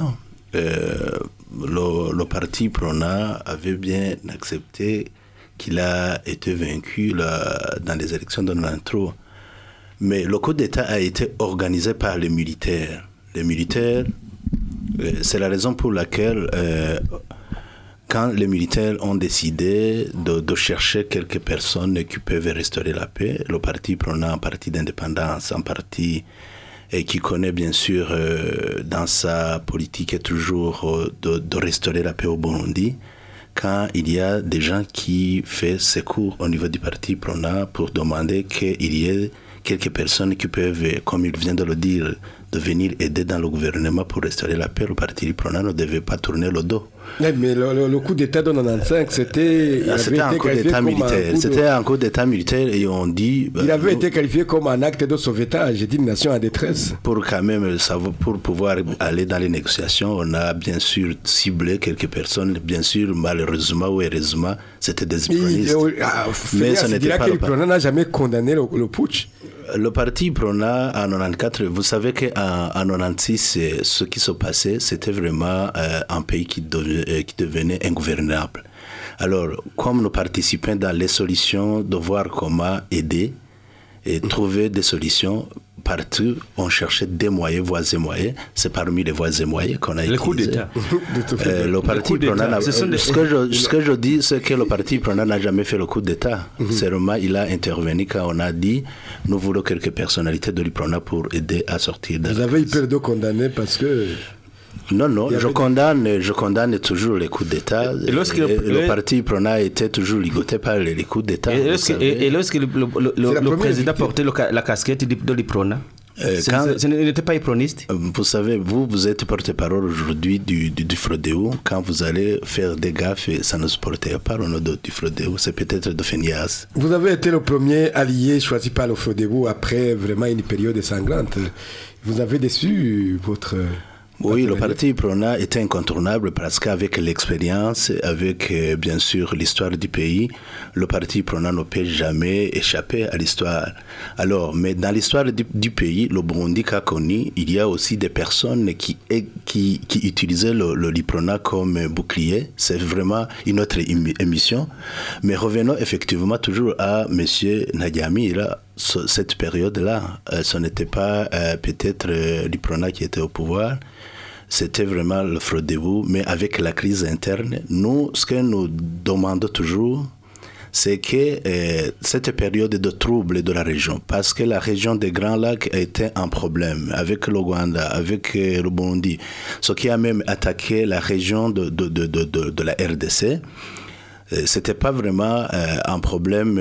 le parti Prona avait bien accepté qu'il a été vaincu dans les élections de 1993. Mais le coup d'État a été organisé par les militaires. Les militaires, c'est la raison pour laquelle, quand les militaires ont décidé de chercher quelques personnes qui peuvent restaurer la paix, le parti Prona, un parti d'indépendance, un parti qui connaît bien sûr dans sa politique toujours de restaurer la paix au Burundi, quand il y a des gens qui font secours au niveau du parti Prona pour demander qu'il y ait quelques personnes qui peuvent, comme il vient de le dire, de venir aider dans le gouvernement pour restaurer la paix, le parti Prona ne devait pas tourner le dos. Mais le coup d'État de 1995, c'était un coup d'État militaire. C'était un coup d'État militaire et on dit... Il avait été qualifié comme un acte de sauvetage d'une nation en détresse. Pour quand même savoir, pour pouvoir aller dans les négociations, on a bien sûr ciblé quelques personnes. Bien sûr, malheureusement ou heureusement, c'était des islamistes. Mais ce n'était pas le Prona n'a jamais condamné le putsch. Le parti Prona en 1994, vous savez qu'en 1996, ce qui se passait, c'était vraiment un pays qui devenait ingouvernable. Alors, comme nous participions dans les solutions de voir comment aider et trouver des solutions, partout, on cherchait des moyens, voies et moyens. C'est parmi les voies et moyens qu'on a utilisé. Le coup d'État. Le parti Prona, ce que je dis, c'est que le parti Prona n'a jamais fait le coup d'État. Seulement, il a intervenu quand on a dit nous voulons quelques personnalités de l'Iprona pour aider à sortir de... Vous avez eu peur de condamner parce que... Non, je condamne toujours les coups d'État. Le parti Prona a été toujours ligoté par les coups d'État. Et lorsque le président portait la casquette de l'Iprona? Ce n'était pas éproniste. Vous savez, vous êtes porte-parole aujourd'hui du Frodéo. Quand vous allez faire des gaffes, ça ne se portait pas au nom du Frodéo, c'est peut-être de Fénias. Vous avez été le premier allié choisi par le Frodéo après vraiment une période sanglante. Vous avez déçu votre... Oui, le parti Prona était incontournable parce qu'avec l'expérience, avec bien sûr l'histoire du pays, le parti Prona ne peut jamais échapper à l'histoire. Alors, mais dans l'histoire du pays, le Burundi qu'a connu, il y a aussi des personnes qui utilisaient le Prona comme bouclier. C'est vraiment une autre émission. Mais revenons effectivement toujours à M. Nadiamira. Cette période-là, ce n'était pas peut-être l'Iprona qui était au pouvoir, c'était vraiment le Frodébu, mais avec la crise interne, nous, ce que nous demandons toujours, c'est que cette période de trouble de la région, parce que la région des Grands Lacs était un problème avec l'Ouganda, avec le Burundi, ce qui a même attaqué la région de la RDC. C'était pas vraiment un problème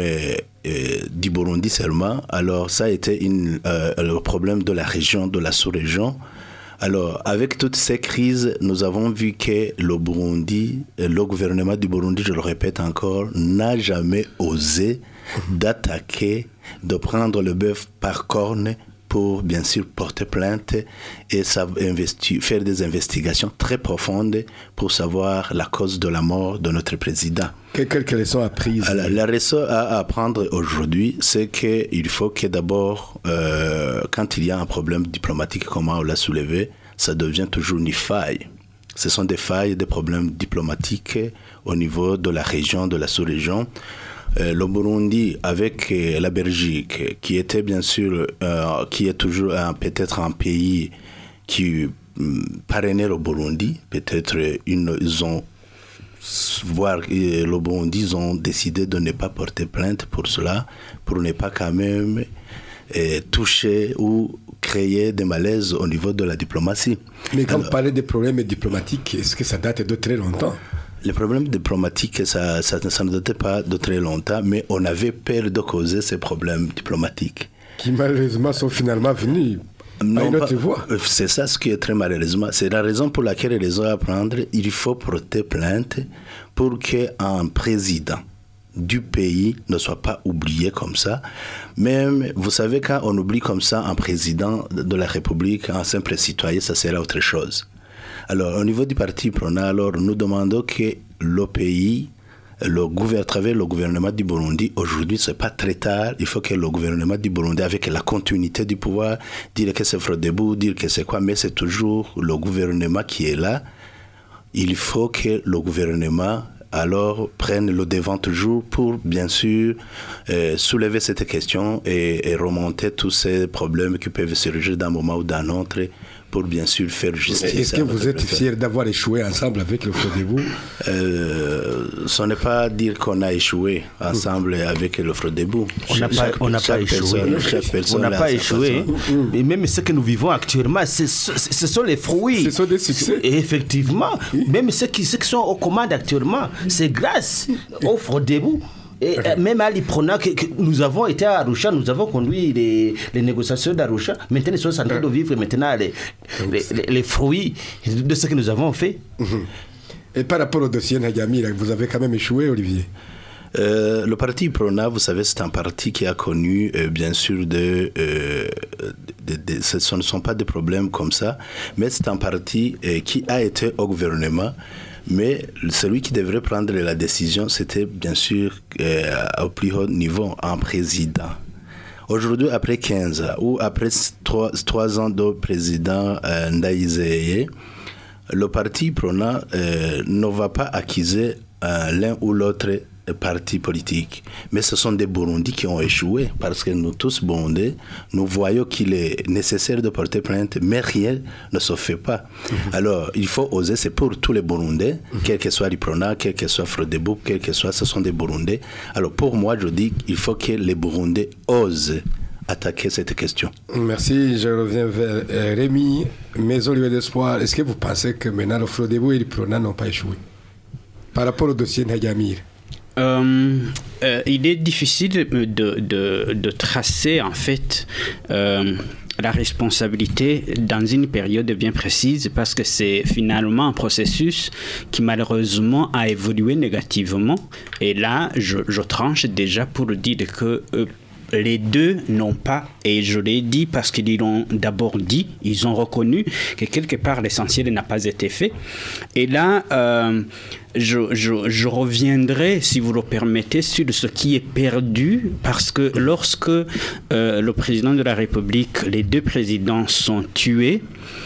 du Burundi seulement. Alors ça a été le problème de la région, de la sous-région. Alors avec toutes ces crises, nous avons vu que le Burundi, le gouvernement du Burundi, je le répète encore, n'a jamais osé d'attaquer, de prendre le bœuf par corne pour bien sûr porter plainte et faire des investigations très profondes pour savoir la cause de la mort de notre président. Quelques leçons apprises? Alors, la leçon à apprendre aujourd'hui, c'est qu'il faut que d'abord, quand il y a un problème diplomatique, comme on l'a soulevé, ça devient toujours une faille. Ce sont des failles, des problèmes diplomatiques au niveau de la région, de la sous-région. Le Burundi avec la Belgique, qui était bien sûr, qui est toujours peut-être un pays qui parrainait le Burundi, peut-être ils ont le Burundi, ils ont décidé de ne pas porter plainte pour cela, pour ne pas quand même toucher ou créer des malaises au niveau de la diplomatie. Mais quand vous parlez des problèmes diplomatiques, est-ce que ça date de très longtemps? Les problèmes diplomatiques, ça ne datait pas de très longtemps, mais on avait peur de causer ces problèmes diplomatiques. Qui malheureusement sont finalement venus à une autre voie. C'est ça ce qui est très malheureusement. C'est la raison pour laquelle les ont à prendre. Il faut porter plainte pour qu'un président du pays ne soit pas oublié comme ça. Même, vous savez, quand on oublie comme ça un président de la République, un simple citoyen, ça sera autre chose. Alors, au niveau du parti Prona, alors, nous demandons que le pays, à travers le gouvernement du Burundi, aujourd'hui, ce n'est pas très tard, il faut que le gouvernement du Burundi, avec la continuité du pouvoir, dire que c'est Frodébu, dire que c'est quoi, mais c'est toujours le gouvernement qui est là. Il faut que le gouvernement alors prenne le devant toujours pour, bien sûr, soulever cette question et remonter tous ces problèmes qui peuvent surgir d'un moment ou d'un autre pour, bien sûr, faire justice. Est-ce que vous êtes fiers d'avoir échoué ensemble avec le Frodébu? Ce n'est pas dire qu'on a échoué ensemble avec le Frodébu. On n'a pas échoué. On n'a pas échoué. Et même ce que nous vivons actuellement, ce sont les fruits. Ce sont des succès. Et effectivement, même ceux qui sont aux commandes actuellement, c'est grâce au Frodébu. Et même à l'Iprona, que nous avons été à Arusha, nous avons conduit les négociations d'Arusha. Maintenant, ils sont en train de vivre maintenant les fruits de ce que nous avons fait. Et par rapport au dossier Nadiamira, vous avez quand même échoué, Olivier? Le parti Prona, vous savez, c'est un parti qui a connu, bien sûr, ce ne sont pas des problèmes comme ça, mais c'est un parti qui a été au gouvernement. Mais celui qui devrait prendre la décision, c'était bien sûr au plus haut niveau, un président. Aujourd'hui, après 15 ans, ou après 3 ans de président Ndaïzeye, le parti Prona ne va pas accuser l'un ou l'autre parti politique. Mais ce sont des Burundis qui ont échoué, parce que nous tous Burundais, nous voyons qu'il est nécessaire de porter plainte, mais rien ne se fait pas. Alors, il faut oser, c'est pour tous les Burundais, quel que soit l'Iprona, quel que soit Frodébu, quel que soit, ce sont des Burundais. Alors, pour moi, je dis qu'il faut que les Burundais osent attaquer cette question. Merci, je reviens vers Rémi, Maison Lieu d'Espoir. Est-ce que vous pensez que maintenant le Frodébu et l'Iprona n'ont pas échoué par rapport au dossier Nadiamira? Il est difficile de tracer en fait la responsabilité dans une période bien précise parce que c'est finalement un processus qui malheureusement a évolué négativement. Et là, je tranche déjà pour dire que les deux n'ont pas, et je l'ai dit parce qu'ils l'ont d'abord dit, ils ont reconnu que quelque part l'essentiel n'a pas été fait. Et là, je reviendrai, si vous le permettez, sur ce qui est perdu, parce que lorsque le président de la République, les deux présidents sont tués,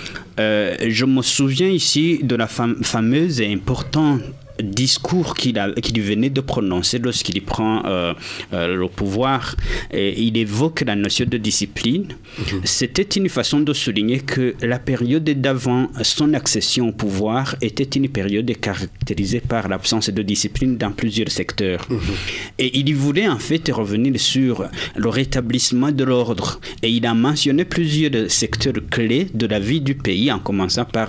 je me souviens ici de la fameuse et importante discours qu'il venait de prononcer lorsqu'il prend le pouvoir. Et il évoque la notion de discipline. C'était une façon de souligner que la période d'avant son accession au pouvoir était une période caractérisée par l'absence de discipline dans plusieurs secteurs. Et il voulait en fait revenir sur le rétablissement de l'ordre. Et il a mentionné plusieurs secteurs clés de la vie du pays, en commençant par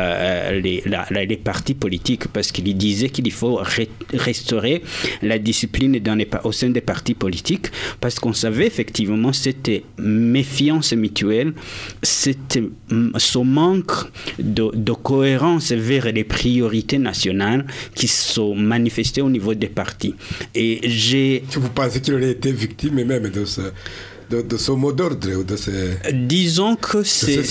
les partis politiques, parce qu'il disait qu'il faut restaurer la discipline au sein des partis politiques, parce qu'on savait effectivement cette méfiance mutuelle, ce manque de cohérence vers les priorités nationales qui sont manifestées au niveau des partis. Et vous pensez qu'il aurait été victime même de ce mot d'ordre ou de ces... Disons que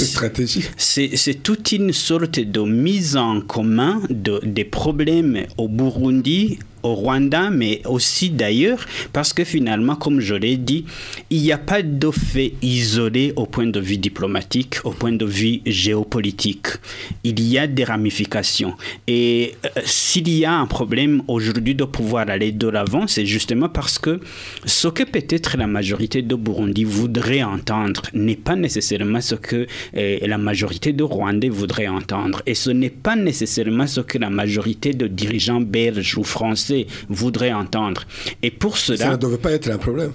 c'est toute une sorte de mise en commun des problèmes au Burundi, au Rwanda, mais aussi d'ailleurs, parce que finalement, comme je l'ai dit, il n'y a pas de fait isolé au point de vue diplomatique, au point de vue géopolitique. Il y a des ramifications. Et s'il y a un problème aujourd'hui de pouvoir aller de l'avant, c'est justement parce que ce que peut-être la majorité de Burundi voudrait entendre n'est pas nécessairement ce que la majorité de Rwandais voudrait entendre. Et ce n'est pas nécessairement ce que la majorité de dirigeants belges ou français voudrait entendre. Et pour cela... Ça ne devait pas être un problème.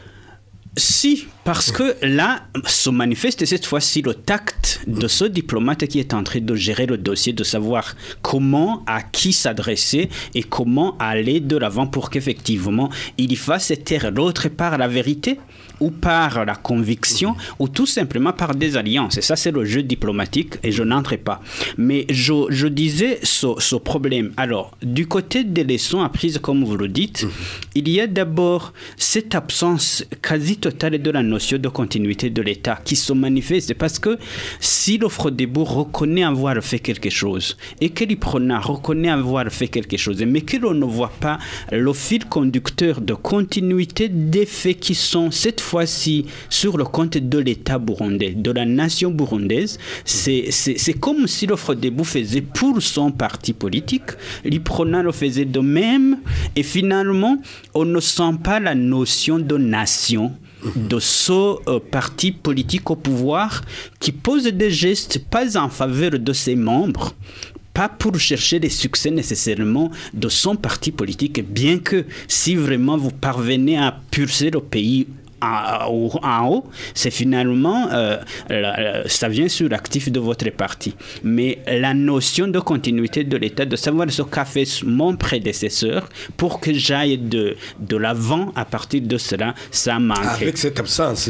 Si, parce que là, se manifeste cette fois-ci le tact de ce diplomate qui est en train de gérer le dossier, de savoir comment, à qui s'adresser et comment aller de l'avant pour qu'effectivement, il y fasse taire l'autre par la vérité ou par la conviction ou tout simplement par des alliances. Et ça, c'est le jeu diplomatique et je n'entre pas. Mais je disais ce problème. Alors, du côté des leçons apprises, comme vous le dites, il y a d'abord cette absence quasi totale de la notion de continuité de l'État qui se manifeste parce que si le Frodebo reconnaît avoir fait quelque chose et que l'IPRONA reconnaît avoir fait quelque chose, mais que l'on ne voit pas le fil conducteur de continuité des faits qui sont cette fois-ci sur le compte de l'État burundais, de la nation burundaise, c'est comme si le Frodebo faisait pour son parti politique, l'IPRONA le faisait de même, et finalement, on ne sent pas la notion de nation de ce parti politique au pouvoir qui pose des gestes pas en faveur de ses membres, pas pour chercher des succès nécessairement de son parti politique, bien que si vraiment vous parvenez à pulser le pays en haut, c'est finalement ça vient sur l'actif de votre parti. Mais la notion de continuité de l'État, de savoir ce qu'a fait mon prédécesseur pour que j'aille de l'avant à partir de cela, ça manque. Avec cette absence,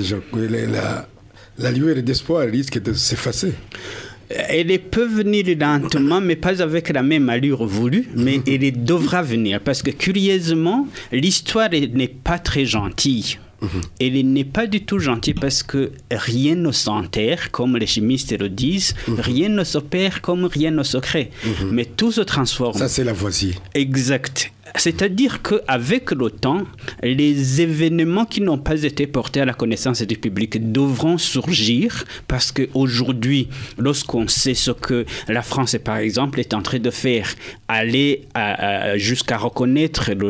la lueur d'espoir risque de s'effacer. Elle peut venir lentement, mais pas avec la même allure voulue, mais elle devra venir. Parce que curieusement, l'histoire n'est pas très gentille. Elle n'est pas du tout gentille parce que rien ne s'enterre, comme les chimistes le disent, rien ne se perd comme rien ne se crée, mais tout se transforme. Ça, c'est la voici. Exact. C'est-à-dire qu'avec le temps, les événements qui n'ont pas été portés à la connaissance du public devront surgir parce qu'aujourd'hui, lorsqu'on sait ce que la France, par exemple, est en train de faire, aller jusqu'à reconnaître le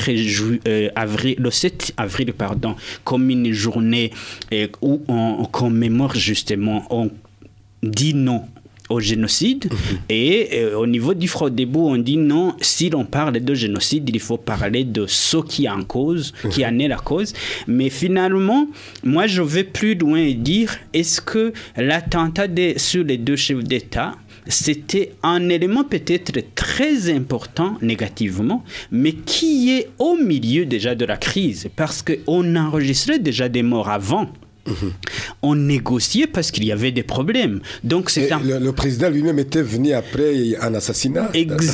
7 avril, comme une journée où on commémore justement, on dit non au génocide, et au niveau du Frodebo, on dit non, si l'on parle de génocide, il faut parler de ce qui en cause, qui en est la cause. Mais finalement, moi je vais plus loin et dire, est-ce que l'attentat sur les deux chefs d'État, c'était un élément peut-être très important négativement, mais qui est au milieu déjà de la crise, parce qu'on enregistrait déjà des morts avant On négociait parce qu'il y avait des problèmes. Donc le président lui-même était venu après un assassinat.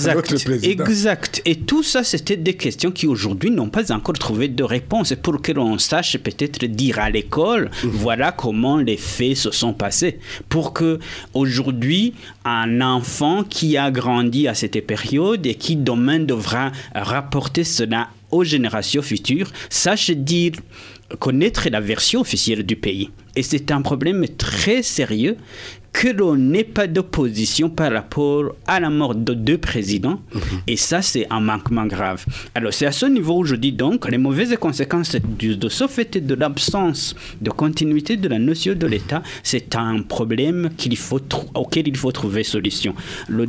Exact. Et tout ça, c'était des questions qui aujourd'hui n'ont pas encore trouvé de réponse. Et pour que l'on sache peut-être dire à l'école, voilà comment les faits se sont passés. Pour que aujourd'hui, un enfant qui a grandi à cette période et qui demain devra rapporter cela aux générations futures, sache connaître la version officielle du pays. Et c'est un problème très sérieux que l'on n'ait pas d'opposition par rapport à la mort de 2 présidents. Et ça, c'est un manquement grave. Alors, c'est à ce niveau où je dis donc les mauvaises conséquences de ce fait de l'absence de continuité de la notion de l'État, c'est un problème auquel il faut trouver solution. La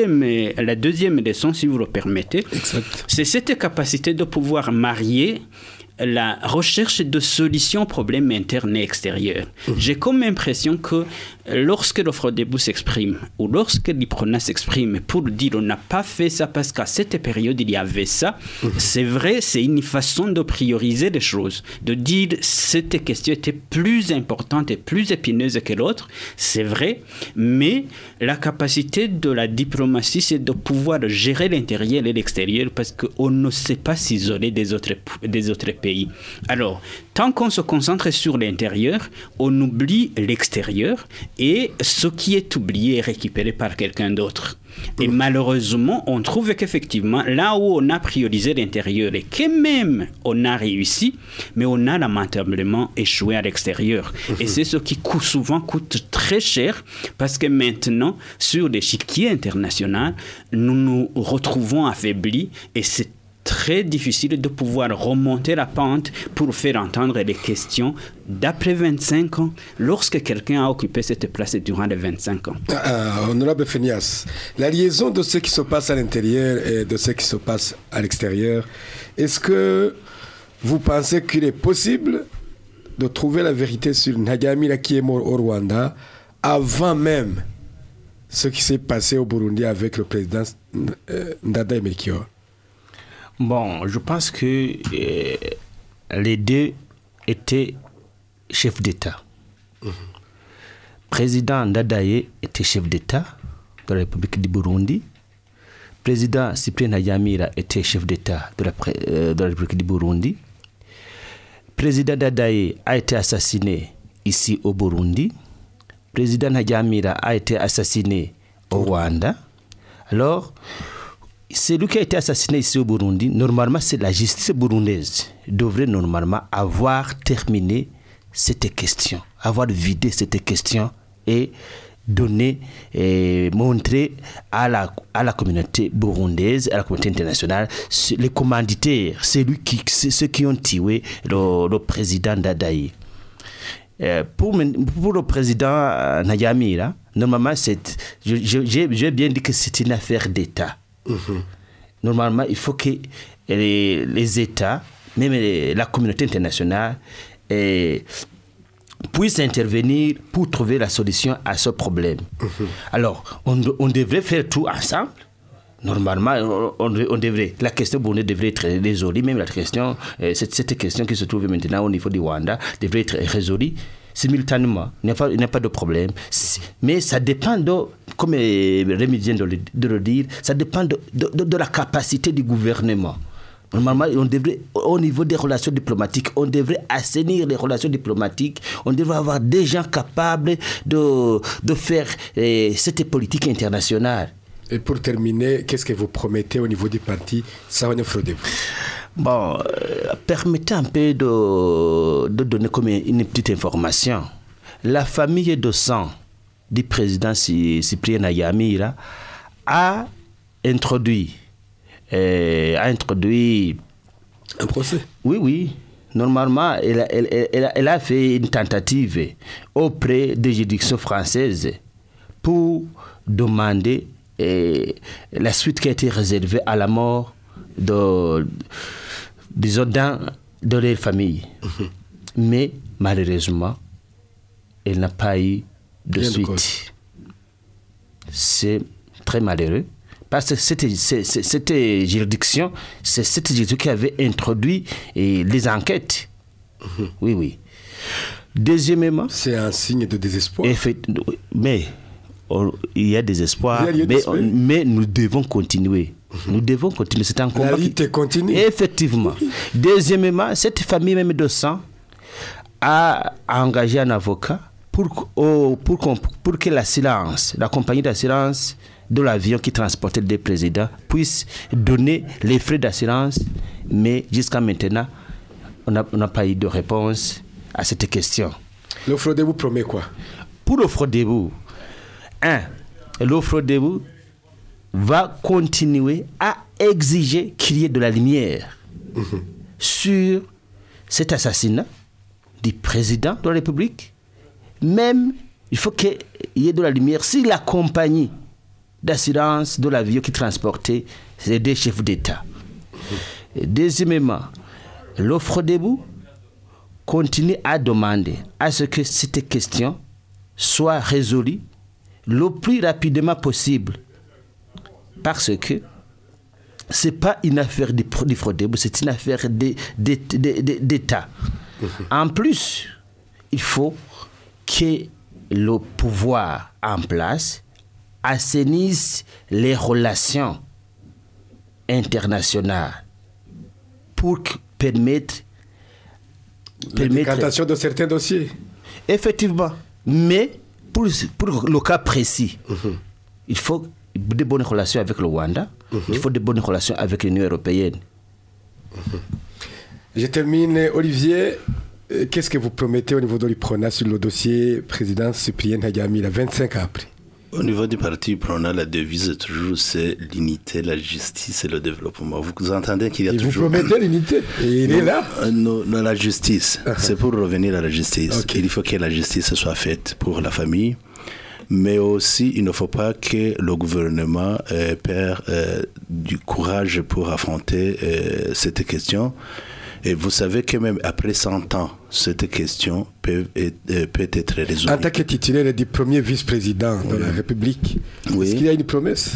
deuxième leçon, si vous le permettez, c'est cette capacité de pouvoir marier la recherche de solutions aux problèmes internes et extérieurs. J'ai comme impression que lorsque le Frodebo s'exprime ou lorsque l'IPRONA s'exprime pour dire on n'a pas fait ça parce qu'à cette période il y avait ça, c'est vrai, c'est une façon de prioriser les choses, de dire cette question était plus importante et plus épineuse que l'autre, c'est vrai, mais la capacité de la diplomatie, c'est de pouvoir gérer l'intérieur et l'extérieur parce qu'on ne sait pas s'isoler des autres pays. Alors, tant qu'on se concentre sur l'intérieur, on oublie l'extérieur et ce qui est oublié est récupéré par quelqu'un d'autre. Et malheureusement, on trouve qu'effectivement, là où on a priorisé l'intérieur et que même on a réussi, mais on a lamentablement échoué à l'extérieur. Et c'est ce qui souvent coûte très cher parce que maintenant, sur l'échiquier international, nous nous retrouvons affaiblis et c'est très difficile de pouvoir remonter la pente pour faire entendre les questions d'après 25 ans, lorsque quelqu'un a occupé cette place durant les 25 ans. Honorable Fenias, la liaison de ce qui se passe à l'intérieur et de ce qui se passe à l'extérieur, est-ce que vous pensez qu'il est possible de trouver la vérité sur Ntaryamira qui est mort au Rwanda avant même ce qui s'est passé au Burundi avec le président Ndadaye Melchior? Bon, je pense que les deux étaient chefs d'État. Président Ndadaye était chef d'État de la République du Burundi. Président Cyprien Ntaryamira était chef d'État de la République du Burundi. Président Ndadaye a été assassiné ici au Burundi. Président Ntaryamira a été assassiné au Rwanda. Alors, celui qui a été assassiné ici au Burundi, normalement, c'est la justice burundaise devrait normalement avoir terminé cette question, avoir vidé cette question et donner, montrer à la communauté burundaise, à la communauté internationale, les commanditaires, ceux qui ont tué le président Ndadaye. Pour le président Ntaryamira, normalement, j'ai bien dit que c'est une affaire d'État. Normalement, il faut que les États, même la communauté internationale, puissent intervenir pour trouver la solution à ce problème. Alors, on devrait faire tout ensemble. Normalement, on devrait, la question burundaise devrait être résolue, même la question, cette question qui se trouve maintenant au niveau du Rwanda devrait être résolue simultanément. Il n'y a pas de problème. Mais ça dépend comme Rémi vient de le dire, ça dépend de la capacité du gouvernement. Normalement, on devrait, au niveau des relations diplomatiques, on devrait assainir les relations diplomatiques. On devrait avoir des gens capables de faire cette politique internationale. Et pour terminer, qu'est-ce que vous promettez au niveau du parti Sahwanya Frodebo? Bon, permettez un peu de donner comme une petite information. La famille de sang du président Cyprien Ntaryamira a introduit un procès. Oui. Normalement, elle a fait une tentative auprès des juridictions françaises pour demander la suite qui a été réservée à la mort de leur famille. Mais malheureusement, elle n'a pas eu de suite. C'est très malheureux. Parce que cette juridiction, c'est cette juridiction qui avait introduit les enquêtes. Oui. Deuxièmement, c'est un signe de désespoir. Mais il y a des espoirs, mais nous devons continuer. Nous devons continuer. C'est un combat. La lutte continue. Effectivement. Deuxièmement, cette famille même de sang a engagé un avocat pour que la compagnie d'assurance de l'avion qui transportait le président puisse donner les frais d'assurance. Mais jusqu'à maintenant, on n'a pas eu de réponse à cette question. Le Frodebo promet quoi? Pour le Frodebo, le Frodebo va continuer à exiger qu'il y ait de la lumière sur cet assassinat du président de la République. Même, il faut qu'il y ait de la lumière sur la compagnie d'assurance de l'avion qui transportait les deux chefs d'État. Deuxièmement, le Frodebo continue à demander à ce que cette question soit résolue le plus rapidement possible. Parce que ce n'est pas une affaire du Frodebo, c'est une affaire d'État. En plus, il faut que le pouvoir en place assainisse les relations internationales pour permettre la décantation de certains dossiers. Effectivement. Mais pour le cas précis, il faut de bonnes relations avec le Rwanda, il faut de bonnes relations avec l'Union européenne. Je termine, Olivier. Qu'est-ce que vous promettez au niveau de l'UPRONA sur le dossier président Cyprien Ntaganda, 25 ans après? Au niveau du parti UPRONA, la devise toujours c'est l'unité, la justice et le développement. Vous entendez qu'il y a toujours... Vous promettez l'unité et il est là. La justice, c'est pour revenir à la justice. Okay. Il faut que la justice soit faite pour la famille. Mais aussi, il ne faut pas que le gouvernement perde du courage pour affronter cette question. Et vous savez que même après 100 ans, cette question peut être résolue. En tant que titulaire du premier vice-président de la République, est-ce qu'il y a une promesse?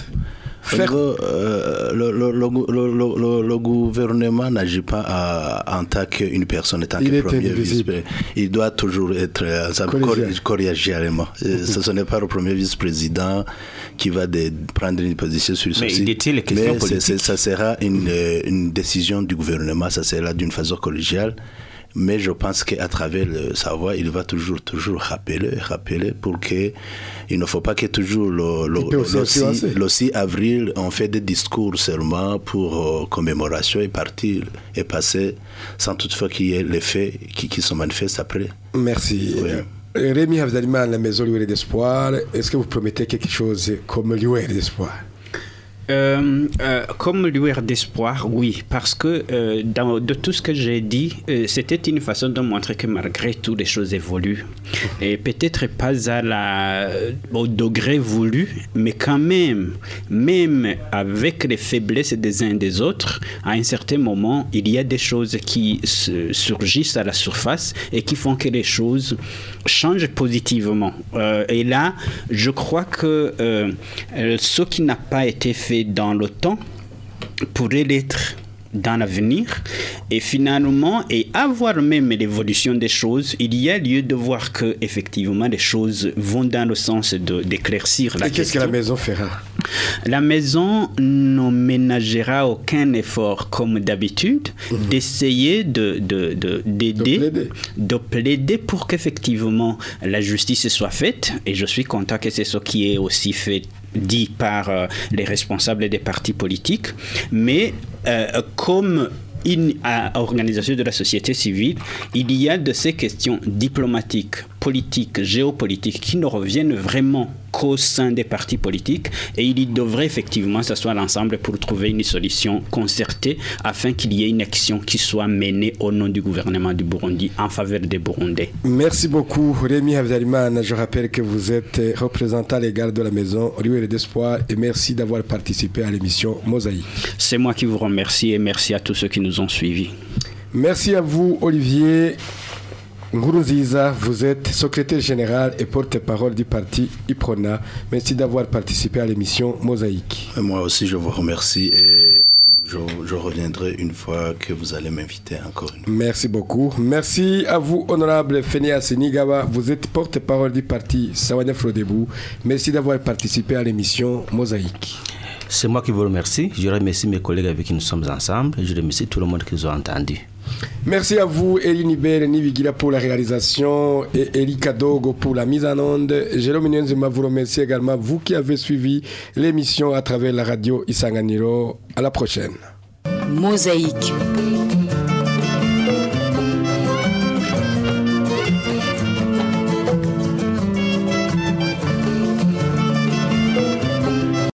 Le gouvernement n'agit pas en tant qu'une personne, en tant que premier vice-président. Il doit toujours être collégialement. Ce n'est pas le premier vice-président qui va prendre une position sur ceci. Mais ça sera une décision du gouvernement, ça sera d'une façon collégiale. Mais je pense qu'à travers sa voix, il va toujours rappeler pour que il ne faut pas que toujours le 6 avril, on fait des discours seulement pour commémoration et partir et passer sans toutefois qu'il y ait les faits qui se manifestent après. Merci. Oui. Rémi Havzalima, la maison Lueur d'Espoir, est-ce que vous promettez quelque chose comme Lueur d'Espoir? Comme lueur d'espoir, oui, parce que de tout ce que j'ai dit, c'était une façon de montrer que malgré tout, les choses évoluent. Et peut-être pas au degré voulu, mais quand même avec les faiblesses des uns et des autres, à un certain moment, il y a des choses qui surgissent à la surface et qui font que les choses changent positivement. Et là, je crois que ce qui n'a pas été fait dans le temps pourrait l'être dans l'avenir, et finalement, et avoir même l'évolution des choses, il y a lieu de voir que effectivement les choses vont dans le sens d'éclaircir la question. Et qu'est-ce que la maison fera? La maison ne ménagera aucun effort, comme d'habitude, d'essayer de plaider pour qu'effectivement la justice soit faite, et je suis content que c'est ce qui est aussi dit par les responsables des partis politiques, mais comme une organisation de la société civile, il y a de ces questions diplomatiques, politiques, géopolitiques qui ne reviennent vraiment qu'au sein des partis politiques, et il devrait effectivement s'asseoir ensemble pour trouver une solution concertée afin qu'il y ait une action qui soit menée au nom du gouvernement du Burundi en faveur des Burundais. Merci beaucoup Rémi Havzaliman. Je rappelle que vous êtes représentant légal de la maison Lueur d'Espoir, et merci d'avoir participé à l'émission Mosaïque. C'est moi qui vous remercie, et merci à tous ceux qui nous ont suivis. Merci à vous Olivier Nkurunziza, vous êtes secrétaire général et porte-parole du parti UPRONA. Merci d'avoir participé à l'émission Mosaïque. Moi aussi, je vous remercie et Je reviendrai une fois que vous allez m'inviter encore une fois. Merci beaucoup. Merci à vous, honorable Phineas Nigawa. Vous êtes porte-parole du parti Sawanya Frodebu. Merci d'avoir participé à l'émission Mosaïque. C'est moi qui vous remercie. Je remercie mes collègues avec qui nous sommes ensemble. Je remercie tout le monde qui nous a entendus. Merci à vous, Eli Nibere Nibigira pour la réalisation et Eli Kadogo pour la mise en onde. Jérôme Nyonzima vous remercie également, vous qui avez suivi l'émission à travers la radio Isanganiro. À la prochaine. Mosaïque.